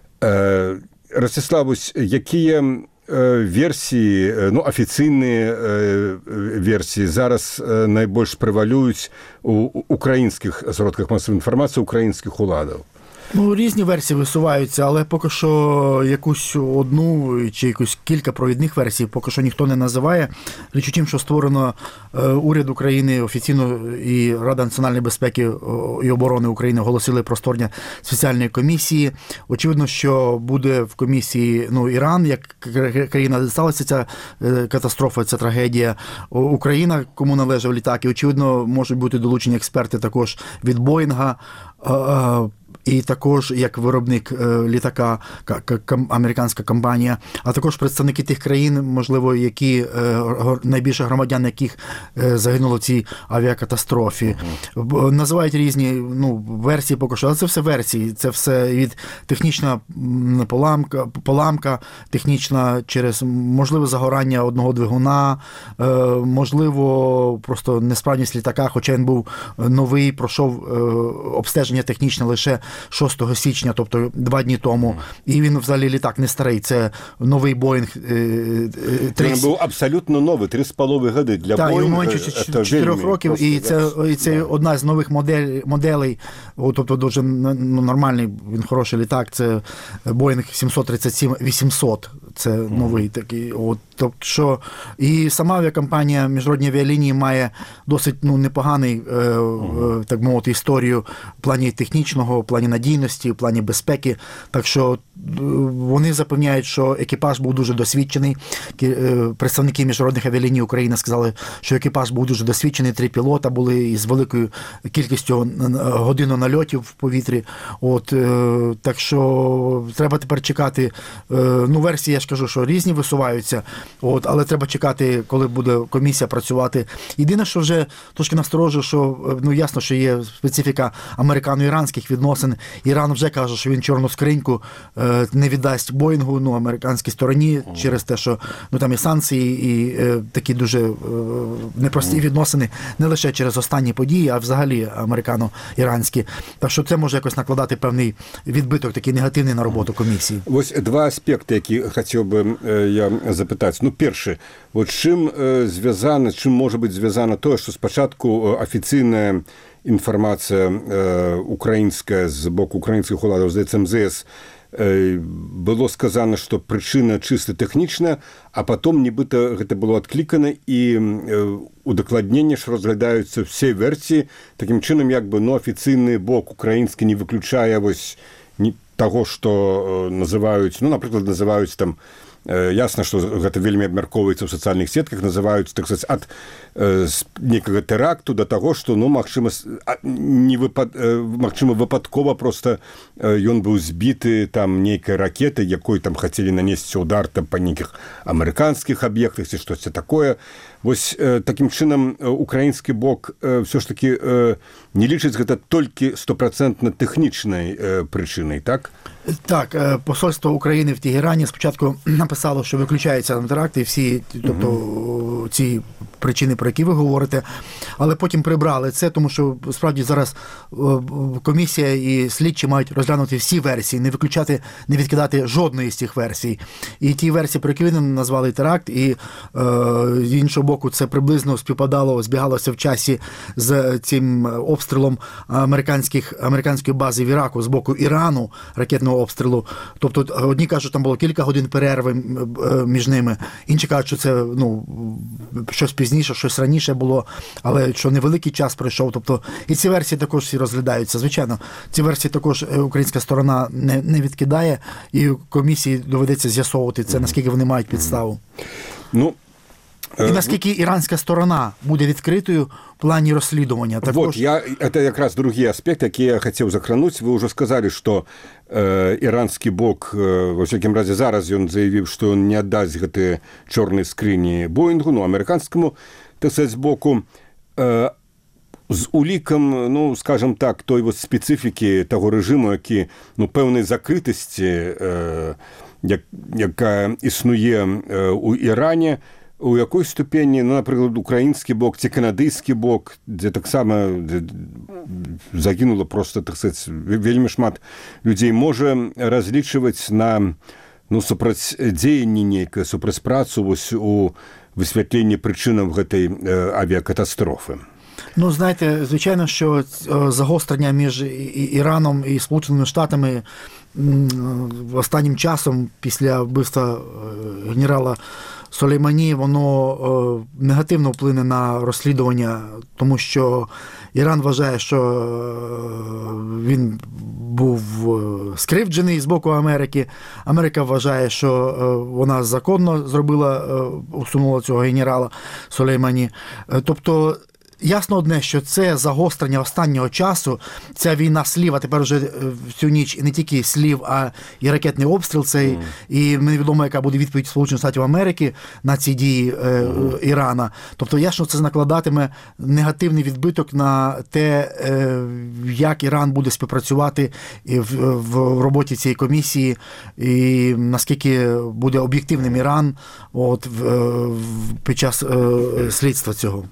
Ростиславусь, якія версіі, афіцыйныя версіі зараз найбольш правалююць у украінскіх сродках масової інфармації, українських уладаў? Різні версії висуваються, але поки що якусь одну чи якусь кілька провідних версій поки що ніхто не називає. Річ у тім, що створено уряд України офіційно і Рада національної безпеки і оборони України оголосили про створення спеціальної комісії. Очевидно, що буде в комісії Іран, як країна, де сталася ця катастрофа, ця трагедія. Україна, кому належав літак, і очевидно можуть бути долучені експерти також від Боїнга, і також як виробник літака, американська компанія, а також представники тих країн, можливо, які найбільше громадян, яких загинуло в цій авіакатастрофі. Називають різні версії поки що, але це все версії, це все від технічна поламка, технічна через можливе загорання одного двигуна, можливо, просто несправність літака, хоча він був новий, пройшов обстеження технічне лише 6 січня, тобто 2 дні тому. І він взагалі літак не старий, це новий Боїнг. Він був абсолютно новий, 3,5 роки для Боїнга. Так, 4 років, і це одна з нових моделей, тобто дуже нормальний, він хороший літак, це Боїнг 737-800, це новий такий. Тобто, що і сама авіакомпанія Міжнародні авіалінії має досить непоганий, так мовити, історію в плані технічного, в плані надійності, в плані безпеки. Так що вони запевняють, що екіпаж був дуже досвідчений. Представники Міжнародних авіаліній України сказали, що екіпаж був дуже досвідчений, 3 пілота були із великою кількістю годин нальотів в повітрі. Так що треба тепер чекати. Версії, я ж кажу, що різні висуваються, але треба чекати, коли буде комісія працювати. Єдине, що вже трошки насторожує, що ясно, що є специфіка американо-іранських відносин. Іран вже каже, що він чорну скриньку не віддасть Боїнгу, американській стороні, через те, що там і санкції, і такі дуже непрості відносини, не лише через останні події, а взагалі американо-іранські. Так що це може якось накладати певний відбиток, такий негативний на роботу комісії. Ось 2 аспекти, які хотів би я запитати. Перше, чим може бути зв'язано те, що спочатку офіційна інформація українська з боку українських уладів, здається, МЗС, было сказано, што прычына чыста тэхнічная, а потом нібыта гэта было адклікана і удакладненне ж разглядаюцца ўсе версіі. Такім чынам, афіцыйны бок украінскі не выключае таго, што называюць, напрыклад, называюць там, ясна, што гэта вельмі абмяркоўваецца ў сацыяльных сетках, называюць, так сказаць, ад некага тэракту да таго, што, магчыма, выпадкова проста ён быў збіты там нейкай ракетай, якой там хацелі нанесці удар там па нейкіх амерыканскіх аб'ектах ці штосьці такое. Вось такім чынам украінскі бок ўсё ж такі не лічыць гэта толькі 100% тэхнічнай прычынай, так? Так, посольство України в Тегерані спочатку написало, що виключаються теракти, всі, тобто ці причини, про які ви говорите, але потім прибрали це, тому що справді зараз комісія і слідчі мають розглянути всі версії, не виключати, не відкидати жодної з цих версій. І ті версії, про які ви назвали теракт, і з іншого боку це приблизно збігалося в часі з цим обстрілом американської бази в Іраку з боку Ірану, ракетного обстрілу. Тобто одні кажуть, що там було кілька годин перерви між ними, інші кажуть, що це щось пізніше, щось раніше було, але що невеликий час пройшов. Тобто і ці версії також всі розглядаються. Звичайно, ці версії також українська сторона не відкидає, і комісії доведеться з'ясовувати це, наскільки вони мають підставу. І наскільки іранська сторона буде відкритою в плані розслідування. Вот, это якраз другий аспект, який я хотів закрануть. Ви вже сказали, що іранський бок, во всякім разі, зараз він заявив, що він не віддасть гэты чорні скрині Боїнгу, американському, так сказать, боку. З уліком, скажімо так, той специфіки того режиму, який, певної закритості, яка існує у Ірані, у якій ступені, наприклад, український бок, ці канадський бок, де так само загинуло просто, так сказати, вельми шмат людей, може розлічувати на супрацьдзеянне нейкае, супрацьпрацу у висвятленні причинам гэтай авіакатастрофи. Знаєте, звичайно, що загострення між Іраном і Сполученими Штатами останнім часом, після вбивства генерала Сулеймані, воно негативно вплине на розслідування, тому що Іран вважає, що він був скривджений з боку Америки. Америка вважає, що вона законно усунула цього генерала Сулеймані. Тобто, ясно одне, що це загострення останнього часу, ця війна слів, а тепер вже всю ніч і не тільки слів, а і ракетний обстріл цей, і невідомо, яка буде відповідь Сполучених Штатів Америки на ці дії Ірана. Тобто, ясно, це накладатиме негативний відбиток на те, як Іран буде співпрацювати в роботі цієї комісії, і наскільки буде об'єктивним Іран під час слідства цього.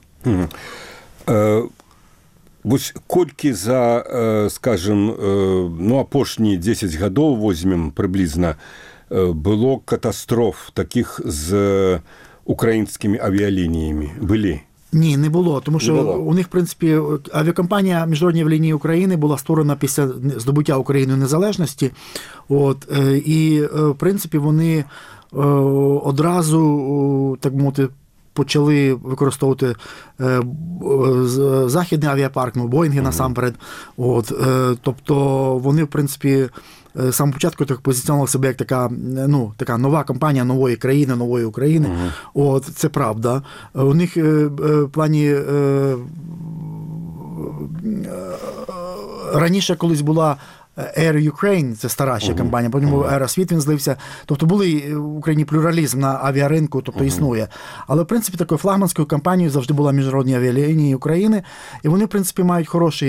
Вось колькі за, скажем, апошнія 10 гадоў возьмем прыблізна, было катастроф таких з українськими авіалініями? Былі? Ні, не було, тому що у них, в принципі, авіакомпанія Міжнародні авіалінії України була створена після здобуття Україною незалежності. І, в принципі, вони одразу, так мовити, почали використовувати західний авіапарк, Боїнги насамперед. Тобто вони, в принципі, з самого початку позиціонували себе як така нова компанія нової країни, нової України. Це правда. У них в плані раніше колись була Air Ukraine, це стара ще компанія, потім Аеросвіт він злився. Тобто були в Україні плюралізм на авіаринку, тобто існує. Але, в принципі, такою флагманською компанією завжди була Міжнародні авіалінії України, і вони, в принципі, мають хорошу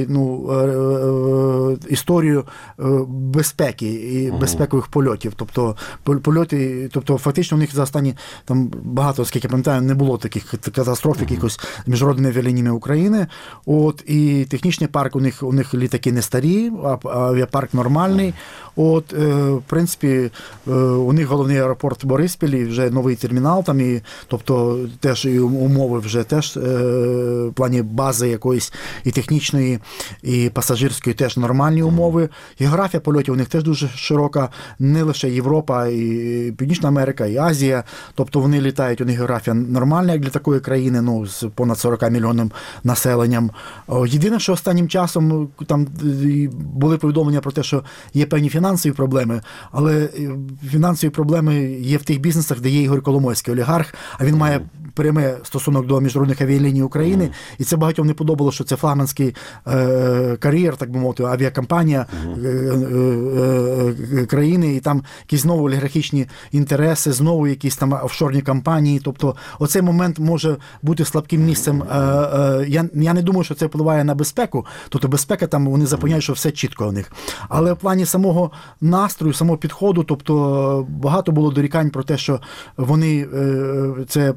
історію безпеки і безпекових польотів. Тобто, фактично у них за останні, багато, скільки я пам'ятаю, не було таких катастроф якихось Міжнародними авіалініями України. І технічний парк у них літаки не старі, авіапарк нормальний. В принципі, у них головний аеропорт в Бориспілі, вже новий термінал там, і, тобто теж і умови вже теж в плані бази якоїсь і технічної, і пасажирської теж нормальні умови. Географія польотів у них теж дуже широка, не лише Європа, і Північна Америка, і Азія. Тобто вони літають, у них географія нормальна, як для такої країни, з понад 40 мільйонним населенням. Єдине, що останнім часом там були повідомлення про те, що є певні фінансові проблеми, але фінансові проблеми є в тих бізнесах, де є Ігор Коломойський, олігарх, а він має прямий стосунок до Міжнародних авіаліній України, і це багатьом не подобало, що це флагманський кар'єр, так би мовити, авіакомпанія країни, і там якісь знову олігархічні інтереси, знову якісь там офшорні компанії. Тобто оцей момент може бути слабким місцем. Я не думаю, що це впливає на безпеку. Тобто безпека там, вони запевняють, що все чітко у них. Але в плані самого настрою, самого підходу, тобто багато було дорікань про те, що вони це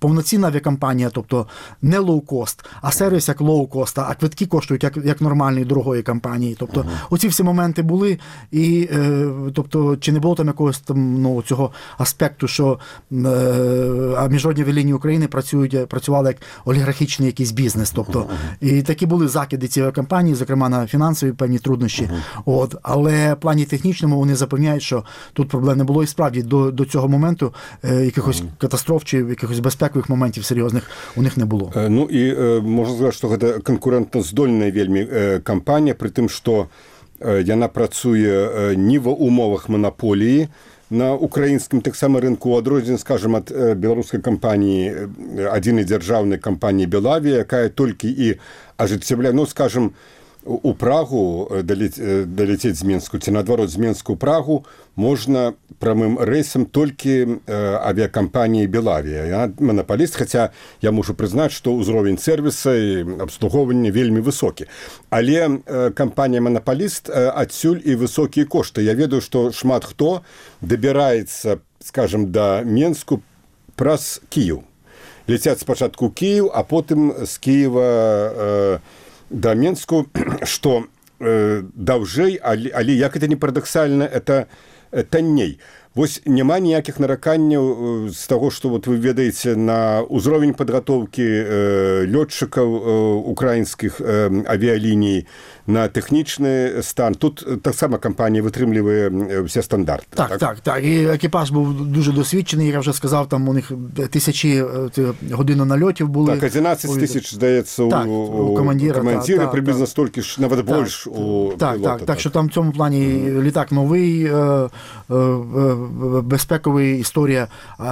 повноцінна авіакомпанія, тобто не лоукост, а сервіс як лоукост, а квитки коштують як нормальної дорогої компанії. Тобто оці всі моменти були, і тобто, чи не було там якогось там, ну, цього аспекту, що міжнародні авіалінії України працювали як олігархічний якийсь бізнес. Тобто, і такі були закиди цієї компанії, зокрема на фінансові певні труднощі. От, але в плані технічному вони запевняють, що тут проблем не було, і справді до цього моменту якихось катастроф чи якихось безпекових моментів серйозних у них не було. Ну і можна сказати, що це конкурентоздольна вельмі кампанія, при тим, що яна працуе не в умовах монополії на украінскім таксама рынку, у адрозненне, скажем, ад беларускай кампаніі, адзінай дзяржаўнай кампаніі Белавія, якая толькі і ажыццяўляе, ну, скажем, у Прагу даляцець з Менску, ці наадварот з Менску ў Прагу можна прамым рэйсам толькі авіакампаніі Белавія. Яна манаполіст, хаця я мушу прызнаць, што ўзровень сэрвіса і абслугоўвання вельмі высокі. Але кампанія манаполіст адсюль і высокія кошты. Я ведаю, што шмат хто дабіраецца, скажем, да Менску праз Кіеў. Ляцяць спачатку ў Кіеў, а потым з Кіева да Менску, што даўжэй, але як это не парадаксальна, это танней. Вось няма ніякіх нараканняў з таго, што вот вы ведаеце на ўзровень падгатоўкі лётчыкаў украінскіх авіяліній, на тэхнічны стан. Тут таксама кампанія вытрымлівае все стандарти. Так. І екіпаж був дуже досвідчений, я вже сказав, там у них тисячі годин нальотів були. Так, 11 тисяч, здається, у командира, приблизно стільки ж, навіть більше у пілота. Так, що там в цьому плані літак новий, безпековий, історія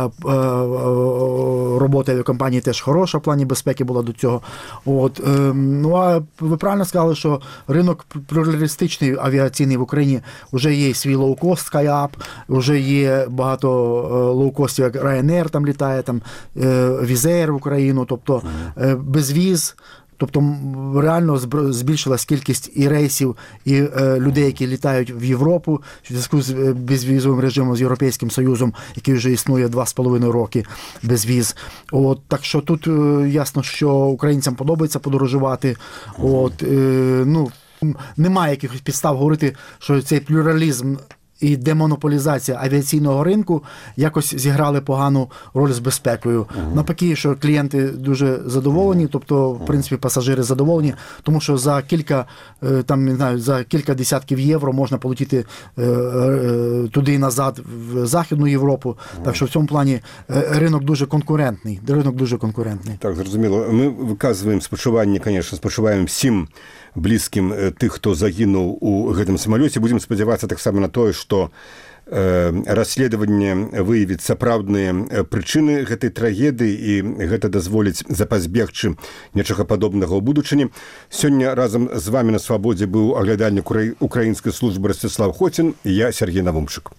роботи авіакомпанії теж хороша в плані безпеки була до цього. От. Ну, а ви правильно сказали, що ринок плюралістичний авіаційний в Україні вже є свій лоукост, SkyUp, вже є багато лоукостів, як Ryanair там літає, там Wizz Air в Україну, тобто безвіз. Тобто реально збільшилась кількість і рейсів, і людей, які літають в Європу в зв'язку з безвізовим режимом з Європейським Союзом, який вже існує 2,5 роки без віз. От, так що тут ясно, що українцям подобається подорожувати. От, ну, немає якихось підстав говорити, що цей плюралізм і демонополізація авіаційного ринку якось зіграли погану роль з безпекою. Навпаки, що клієнти дуже задоволені, тобто, в принципі, пасажири задоволені, тому що за кілька десятків євро можна полетіти туди і назад в Західну Європу. Так що в цьому плані ринок дуже конкурентний. Так, зрозуміло. Ми виказуємо спочування, звісно, спочуваємо всім блізкім тих, хто загинув у гэтым самолёце. Будем спадзявацца таксама на тое, што расследаванне выявіць сапраўдныя прычыны гэтай трагедыі, і гэта дазволіць запазбегчы нечага падобнага ў будучыні. Сёння разам з вами на Свабодзе быў аглядальнік украінскай службы Ростислав Хотін і я, Сергей Навумчык.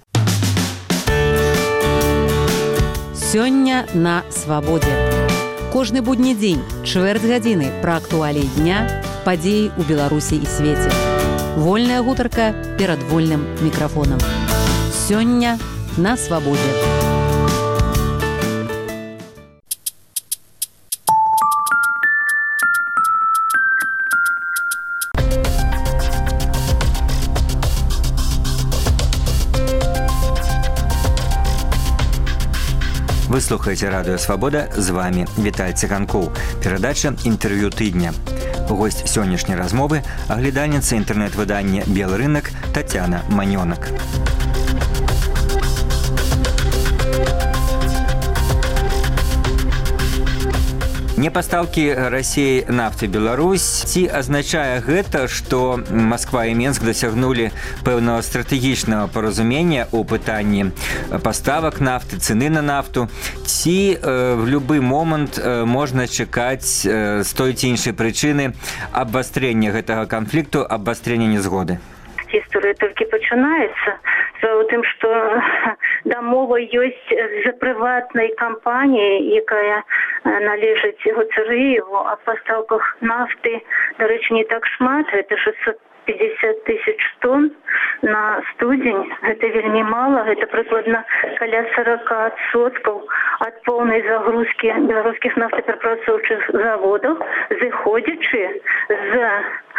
Сёння на Свабодзе. Кожны будні дзень, чвэрць гадзіны пра актуаліі дня, падзеі ў Беларусі і свеце. Вольная гутарка перад вольным мікрафонам. Сёння на Свабодзе. Вы слухаеце радыё «Свабода», з вами Віталь Цыганкоў. Перадача «Інтэрв'ю тыдня». Госць сённяшняй размовы – аглядальніца інтэрнэт-выдання «Белы рынак» Тацяна Манёнак. Непастаўкі Расіі нафты Беларусь. Ці азначае гэта, што Масква і Менск дасягнулі пэўнага стратэгічнага паразумення ў пытанні паставак нафты, цэны на нафту? Ці в любы момант можна чакаць з той ці іншай прычыны абвастрэння гэтага канфлікту, абвастрэння нязгоды? Гісторыя толькі пачынаецца. Справа ў тым, што дамова ёсць з прыватнай кампаніяй, якая належыць Гоцарыеву, а пастаўках нафты, дарэчы, не так шмат, гэта 650 50 тысяч тонн на студзень. Это вельмі мало, это прыкладна каля 40% от полной загрузки белорусских нафтоперапрацоўчых заводов, зыходзячы з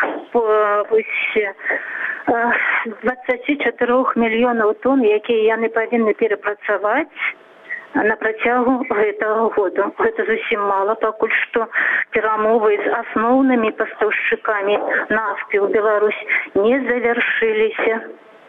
24 мільёнаў тонн, якія яны павінны перапрацаваць на працягу гэтага году. Гэта зусім мала, пакуль што перамовы з асноўнымі пастаўшчыкамі нафты ў Беларусь не завяршыліся.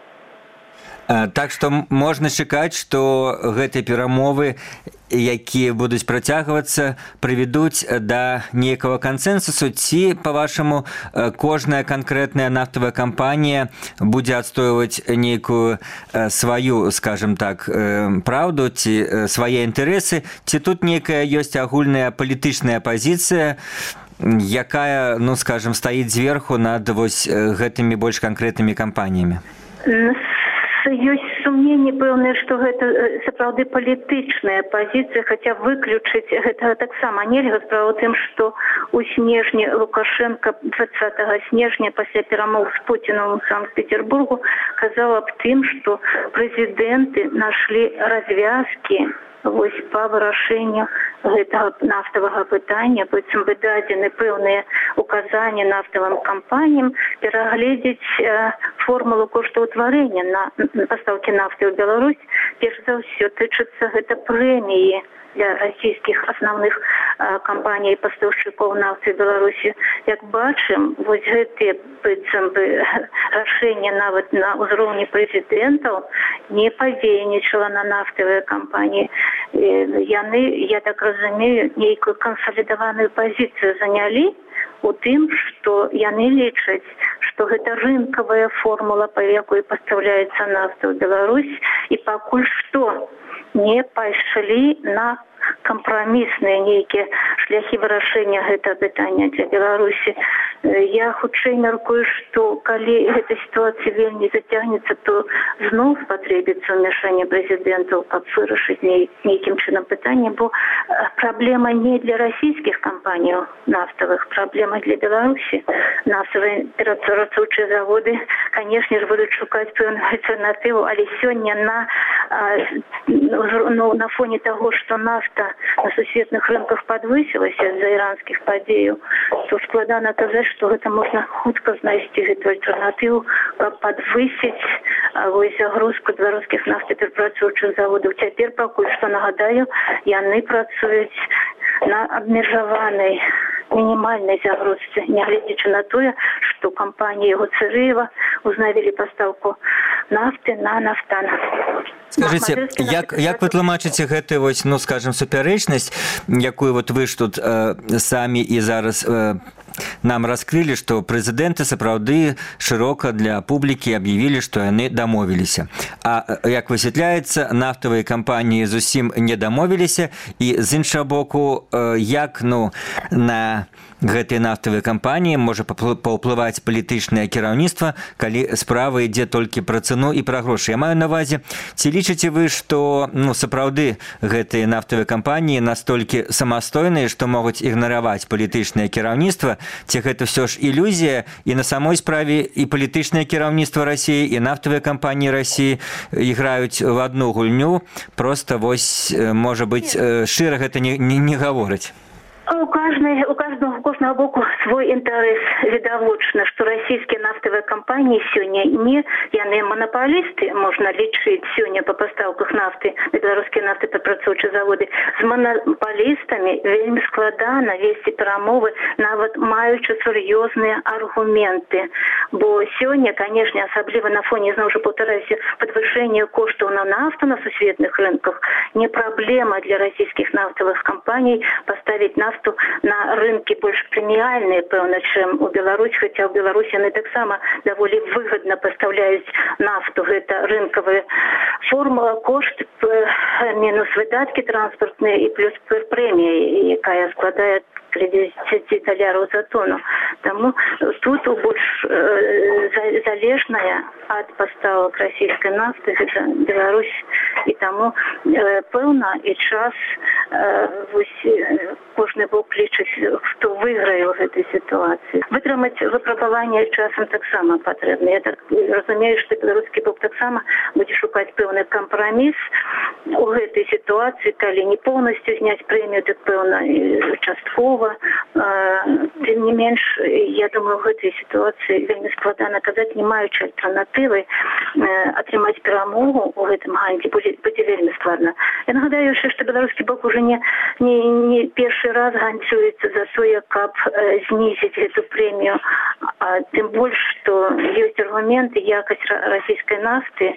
Так што можна чакаць, што гэтыя перамовы, якія будуць працягвацца, прывядуць да нейкага кансэнсусу, ці, па-вашаму, кожная канкрэтная нафтавая кампанія будзе адстойваць нейкую сваю, скажем так, праўду ці свае інтарэсы, ці тут нейкая ёсць агульная палітычная пазіцыя, якая, ну, скажем, стаіць зверху над вось гэтымі больш канкрэтнымі кампаніямі? Ёсць сумненні пэўныя, што гэта сапраўды палітычная пазіцыя, хаця выключыць гэтага таксама нельга. Справа ў тым, што ў снежні Лукашенко 20 снежня пасля перамоў з Пуцінам у Санкт-Петербургу казаў аб тым, што прэзідэнты нашлі развязкі вось па вырашэнню гэтага нафтавага пытання, быццам бы дадзены пэўныя указанні нафтавым кампаніям перагледзець формулу коштаўтварэння на пастаўкі нафты ў Беларусь. Перш за ўсё тычыцца гэта прэміі для расійскіх асноўных кампаній і пастаўшчыкоў нафты ў Беларусі. Як бачым, вось гэтыя быццам бы рашэнне нават на ўзроўні прэзідэнтаў не павейнічала на нафтавыя кампаніі. Яны, я так разумею, нейкую кансалідаваную пазіцыю занялі у тым, што яны лічаць, што гэта рынкавая формула, па якой пастаўляецца нафта ў Беларусь, і пакуль што не пайшлі на кампрамісныя нейкія шляхі вырашэння гэтага пытання для Беларусі. Я хутчэй мяркую, што калі гэта сітуацыя вельмі зацягнецца, то зноў спатрэбіцца ўмяшанне прэзідэнтаў, каб вырашыць нейкім чынам пытанне, бо праблема не для расійскіх кампаніяў нафтавых, праблема для Беларусі. Нафтавыя перапрацоўчыя заводы, канешне ж, будуць шукаць пэўную альтэрнатыву, але сёння на фоне таго, што нафта на сусветных рынках падвысілася з-за іранскіх падзеяў, то складана казаць, што гэта можна хутка знайсці гэту альтэрнатыву, каб падвысіць загрузку беларускіх нафтаперапрацоўчых заводаў. Цяпер пакуль што, нагадаю, яны працуюць на абмежаванай мінімальнай загрузцы, нягледзячы на тое, што кампанія Гуцэрэева узнавілі пастаўку нафты на нафтан. Скажыце, як вы тлумачыце гэтую вось, ну, скажем, супярэчнасць, якую вот вы ж тут самі і зараз нам раскрылі, што прэзідэнты сапраўды шырока для публікі аб'явілі, што яны дамовіліся. А як высвятляецца, нафтавыя кампаніі зусім не дамовіліся, і з іншага боку, як, ну, на гэтыя нафтавыя кампаніі можа паўплываць палітычнае кіраўніцтва, калі справа ідзе толькі пра цэну і пра грошы. Я маю на ўвазе, ці лічыце вы, што, ну, сапраўды гэтыя нафтавыя кампаніі настолькі самастойныя, што могуць ігнараваць палітычнае кіраўніцтва, ці гэта ўсё ж ілюзія, і на самой справе і палітычнае кіраўніцтва Расіі, і нафтавыя кампаніі Расіі іграюць в адну гульню, проста вось, можа быць, шчыра гэта не гавораць. У кожного боку свой інтарэс. Відавочна, што расійскія нафтавыя кампаніі сёння не яны манаполісты, можна лічыць сёння па пастаўках нафты на беларускія нафтаперапрацоўчыя заводы. З манаполістамі вельмі складана весці перамовы, нават маючы сур'ёзныя аргументы. Бо сёння, канешне, асабліва на фоне, зноў жа паўтараюся, падвышэння коштаў на нафту на сусветных рынках, не праблема для расійскіх нафтавых кампаній паставіць нафту на рынкі больш прэміальныя, пэўна, чым у Беларусь, хаця ў Беларусі яны таксама даволі выгадна пастаўляюць нафту. Гэта рынкавая формула, кошт мінус выдаткі транспартныя і плюс прэмія, якая складае $10 за тонну. Таму тут больш залежная ад паставак расійскай нафты гэта Беларусь, і таму пэўна і час кожны бок лічыць, хто выйграе ў гэтай сітуацыі. Вытрымаць выпрабаванне часам таксама патрэбна. Я так разумею, што беларускі бок таксама будзе шукаць пэўны кампраміс у гэтай сітуацыі, калі не поўнасцю зняць прэмію, так пэўна часткова. Тым не менш, я думаю, у гэтай сітуацыі вельмі складана казаць, не маючы альтэрнатывы, атрымаць перамогу ў гэтым гандлі будзе вельмі складна. Я нагадаю яшчэ, што беларускі бок уже не першы раз ганцуецца за тое, каб знізіць гэту прэмію. Тым больш, што ёсць аргументы, якасць расійскай нафты,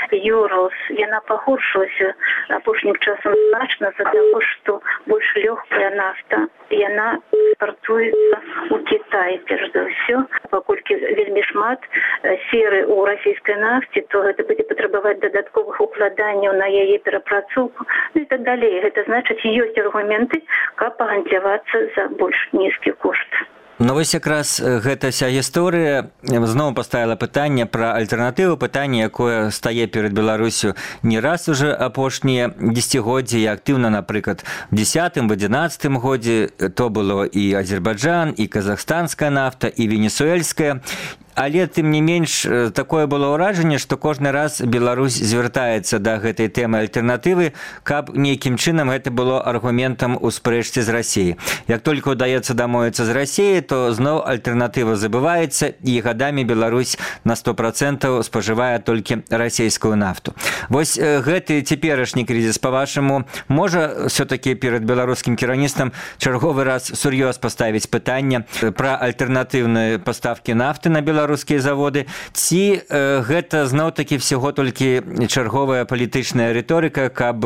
Юрос, яна пагоршылася апошнім часам значна з-за таго, што больш лёгкая нафта, яна экспартуецца ў Кітай, перш за ўсё. Паколькі вельмі шмат серы ў расійскай нафце, то гэта будзе патрабаваць дадатковых укладанняў на яе перапрацоўку, ну і так далей. Гэта значыць, ёсць аргументы, каб пагандлявацца за больш нізкі кошт. Ну вось якраз гэта вся гісторыя зноў паставіла пытанне пра альтэрнатыву, пытанне, якое стае перад Беларусю не раз уже апошнія дзесяцігоддзі, і актыўна, напрыклад, у 10-м, в 11-м годзе то было і Азербайджан, і казахстанская нафта, і венесуэльская. Але, тым не менш, такое было ўражанне, што кожны раз Беларусь звяртаецца да гэтай тэмы альтэрнатывы, каб нейкім чынам гэта было аргументам у спрэчцы з Расіяй. Як толькі ўдаецца дамовіцца з Расіяй, то зноў альтэрнатыва забываецца, і гадамі Беларусь на 100% спажывае толькі расійскую нафту. Вось гэты цяперашні крызіс, па-вашаму, можа ўсё-такі перад беларускім кіраўніцтвам чарговы раз сур'ёз паставіць пытанне пра альтэрнатыўныя паставкі нафты на беларускія заводы, ці гэта зноў-такі всяго толькі чарговая палітычная рыторыка, каб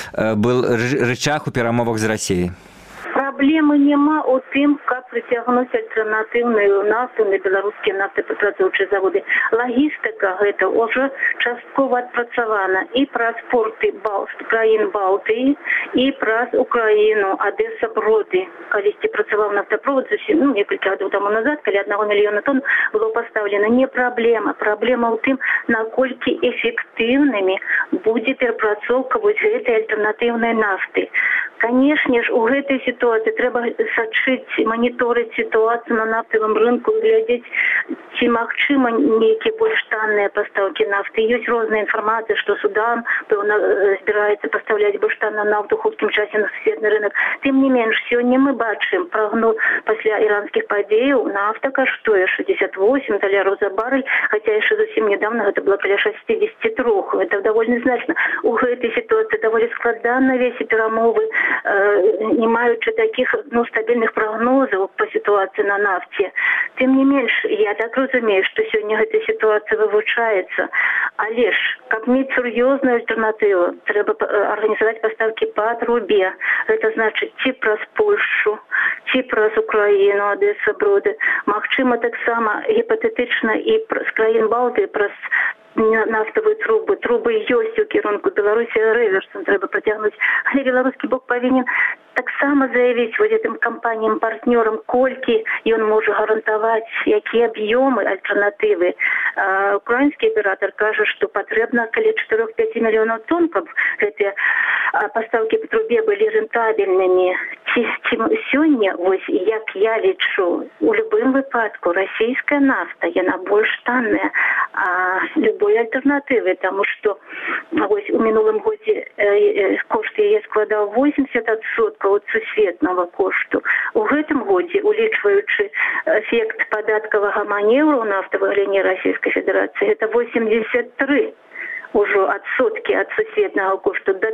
был рычаг у перамовах з Расіяй? Праблемы няма ў тым, каб прыцягнуць альтэрнатыўную нафту на беларускія нафтапрацоўчыя заводы. Лагістыка гэта ўжо часткова адпрацавана і праз порты краін Балтыі, і праз Украіну, Адэса, Броды. Калісьці працаваў нафтаправод зусім, некалькі гадоў таму назад, калі 1 мільёна тонн было пастаўлена. Не праблема. Праблема ў тым, наколькі эфектыўнымі будзе перапрацоўка вось гэтай альтэрнатыўнай нафты. Канешне ж, у гэтай сітуацыі трэба сачыць, маніторыць сітуацыю на нафтавым рынку, глядзець, ці магчыма нейкія больш танныя пастаўкі нафты. Ёсць розная інфармацыя, што Судан, пэўна, збіраецца пастаўляць больш танную нафту ў хуткім часе на сусветны рынок. Тым не менш, сёння мы бачым прагноз пасля іранскіх падзеяў, нафта каштуе 68 даляраў за барэль, хаця яшчэ зусім нядаўна гэта было каля 63. Гэта даволі значна. У гэтай сітуацыі даволі складана весці перамовы, не маючы таких стабільных прагнозаў па сітуацыі на нафце. Тым не менш, я так разумею, што сёння гэта сітуацыя вывучаецца. Але ж, каб мець сур'ёзную альтэрнатыву, трэба арганізаваць пастаўкі па трубе. Гэта значыць, ці праз Польшчу, ці праз Украіну, Адэса, Броды. Магчыма, таксама гіпатэтычна і з краін Балтыі праз нафтавыя трубы. Трубы ёсць у кірунку Беларусі, рэверсам трэба працягнуць. Але беларускі бок павінен таксама заявіць вось гэтым кампаніям-партнёрам, колькі ён можа гарантаваць, якія аб'ёмы альтэрнатывы. Украінскі аператор кажа, што патрэбна каля 4-5 мільёнаў тонн, каб гэтыя пастаўкі па трубе былі рэнтабельнымі. Сёння, вось як я лічу, у любым выпадку расійская нафта, яна больш танная, а любой альтэрнатывы, таму што вось у мінулым годзе кошт яе складаў 80% ад сусветнага кошту. У гэтым годзе, улічваючы эфект падаткавага манеўру ў нафтавай галіне Расійскай Федэрацыі, гэта 83 ўжо адсоткі ад сусветнага кошту. До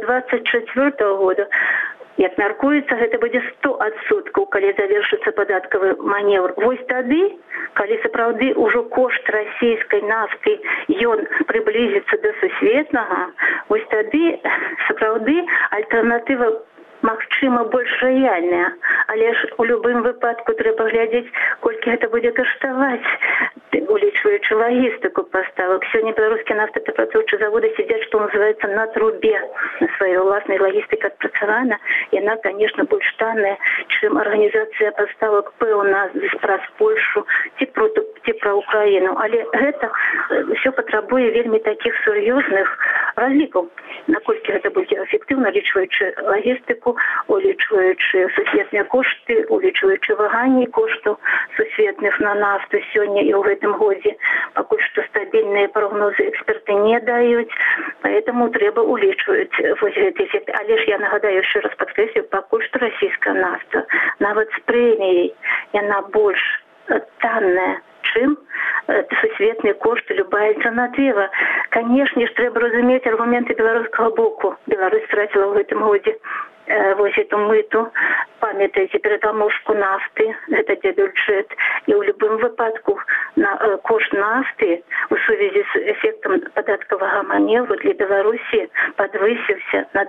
24 года, як мяркуецца, гэта будзе 100%, калі завершыцца падаткавы манеўр. Вось тады, калі сапраўды ўжо кошт расійскай нафты ён прыблізіцца да сусветнага, вось тады сапраўды альтэрнатыва магчыма больш рэальная. Але ж у любым выпадку трэба глядзець, колькі гэта будзе каштаваць. улічваючы лагістыку паставак. Сёння беларускія нафтаперапрацоўчыя заводы сядзяць, што называецца, на трубе. На сваёй уласнай лагістыка адпрацавана. Яна, конечно, больш танная, чым арганізацыя паставак пэўна праз Польшу ці пра Украіну. Але гэта ўсё патрабуе вельмі такіх сур'ёзных разлікаў. Наколькі гэта будзе эфектыўна, улічваючы лагістыку, улічваючы сусветныя кошты, улічваючы ваганні коштаў сусветных на нафту сёння і ў гэтым годзе. Пакуль што стабільныя прагнозы эксперты не даюць, поэтому трэба улічваць вось гэты эфект. Але ж я нагадаю, яшчэ раз падкрэслю, пакуль што расійская нафта нават з прэміяй яна больш танная, чым сусветныя кошты, любая альтэрнатыва. Канешне ж, трэба разумець аргументы беларускага боку. Беларусь страціла ў гэтым годзе вось эту мыту, памятаеце, ператамовку нафты, гэта дзе бюджэт, і ў любым выпадку кошт нафты у сувязі з эфектам падаткавага маневру для Беларусі падвысіўся на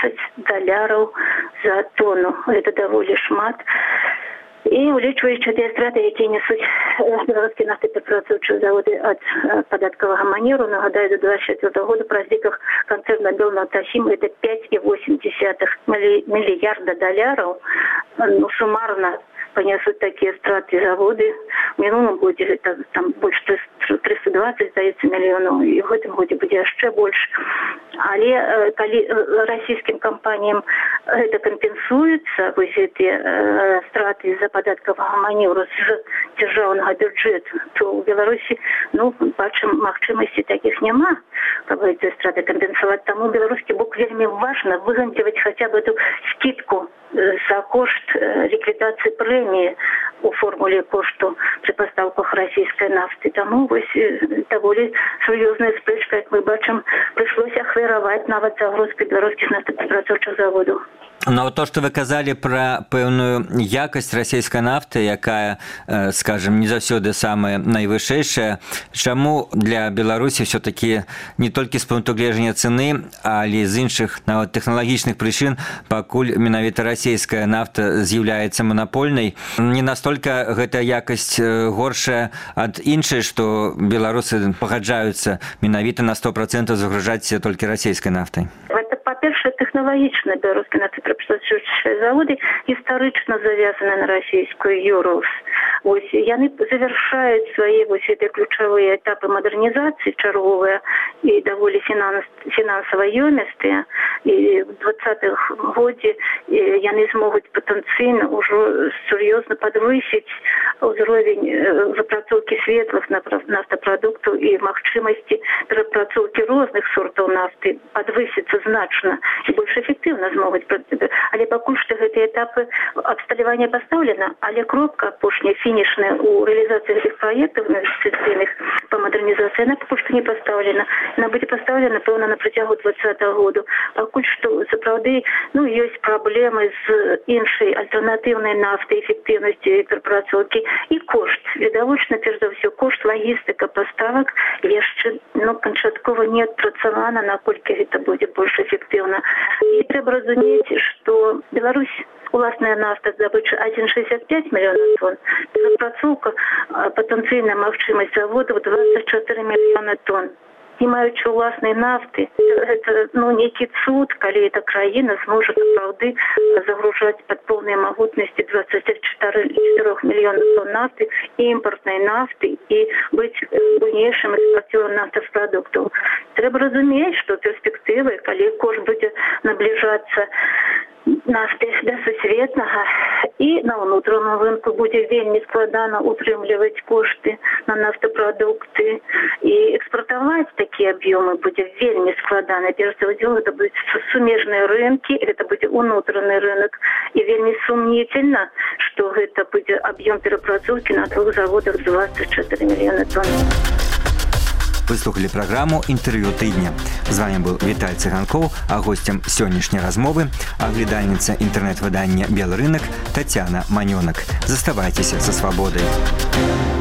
$20 за тону. Гэта даволі шмат. І улічваючы тыя страты, якія нясуць беларускія нафтаперапрацоўчыя заводы ад падаткавага маневру, нагадаю, до 2024 года па разліках канцэрна Белнафтахім гэта $5,8 мільярда. Ну, сумарна панясуць такія страты заводы. У мінулым годзе гэта там больш 320, здаецца, мільёнаў, і в гэтым годзе будзе яшчэ больш. Але калі расійскім кампаніям гэта кампенсуецца, вось гэтыя страты з-за падаткавага маневру з дзяржаўнага бюджэту, то ў Беларусі, ну, бачым, магчымасці такіх няма, каб гэтыя страты кампенсаваць. Таму беларускі бок вельмі важна выганціваць хаця б эту скидку за кошт ліквідацыі прэміі у формуле кошту при пастаўках расійскай нафты. Таму вось даволі сур'ёзная спрэчка, як мы бачым, прыйшлося ахвяраваць нават загрузку беларускіх нафтаперапрацоўчых заводаў. Но то, что вы казали про пэўную якасць расійскай нафты, якая, скажем, не заўсёды самая найвышэйшая, чаму для Беларусі все-таки не толькі з пункту гледжання цены, але з іншых нават тэхналагічных прычын, пакуль менавіта расійская нафта з'яўляецца манапольнай, не настолькі гэтая якасць горшая ад іншай, што беларусы пагаджаюцца менавіта на 100% загружаць толькі расійскай нафтай? Па-першае, тэхналагічна беларускія нафтаперапрацоўчыя заводы гістарычна завязаны на расійскую Юрус. Вось яны завяршаюць свае вось гэтыя ключавыя этапы мадэрнізацыі чарговыя і даволі фінансава ёмістыя. І ў 20-х годзе яны змогуць патэнцыйна ўжо сур'ёзна падвысіць узровень выпрацоўкі светлых нафтапрадуктаў і магчымасці перапрацоўкі розных сортаў нафты падвысіцца значна і больш эфектыўна змогуць. Але пакуль што гэтыя этапы абсталявання пастаўлена, але кропка апошняя фінішная ў рэалізацыі гэтых праектаў інвестыцыйных па мадэрнізацыі, яна пакуль што не пастаўлена. Яна будзе пастаўлена, пэўна, на працягу 2020 года. Пакуль што, сапраўды, ну, ёсць праблемы з іншай альтэрнатыўнай нафтай, эфектыўнасцю перапрацоўкі і кошт. Відавочна, перш за ўсё, кошт лагістыка паставак яшчэ, ну, канчаткова не адпрацавана, наколькі гэта будзе больш эфектыўна. І трэба разумець, што Беларусь уласная нафта здабыча 1,65 мільёна тонн, перапрацоўка патэнцыйная магчымасць заводаў 24 мільёны тонн. Не маючы уласнай нафты, гэта, ну, нейкі цуд, калі эта краіна зможа сапраўды загружаць пад поўнай магутнасці 24 мільёны тонн нафты, імпартнай нафты і быць буйнейшым экспарцёрам нафтапрадуктаў. Трэба разумець, што перспектывы, калі кошт будзе набліжацца нафты да сусветнага і на ўнутраным рынку будзе вельмі складана утрымліваць кошты на нафтапрадукты і экспартаваць такія аб'ёмы будзе вельмі складана. Перш за ўсё, гэта будуць сумежныя рынкі, гэта будзе ўнутраны рынок і вельмі сумнительна, што гэта будзе аб'ём перапрацоўкі на двух заводах 24 мільёны тонн. Вы слухали праграму «Інтэрв'ю тыдня». З вами был Віталь Цыганкоў, а гостем сённяшняй размовы аглядальніца інтэрнэт-выдання «Белрынак» Тацяна Манёнак. Заставайцеся са свабодай.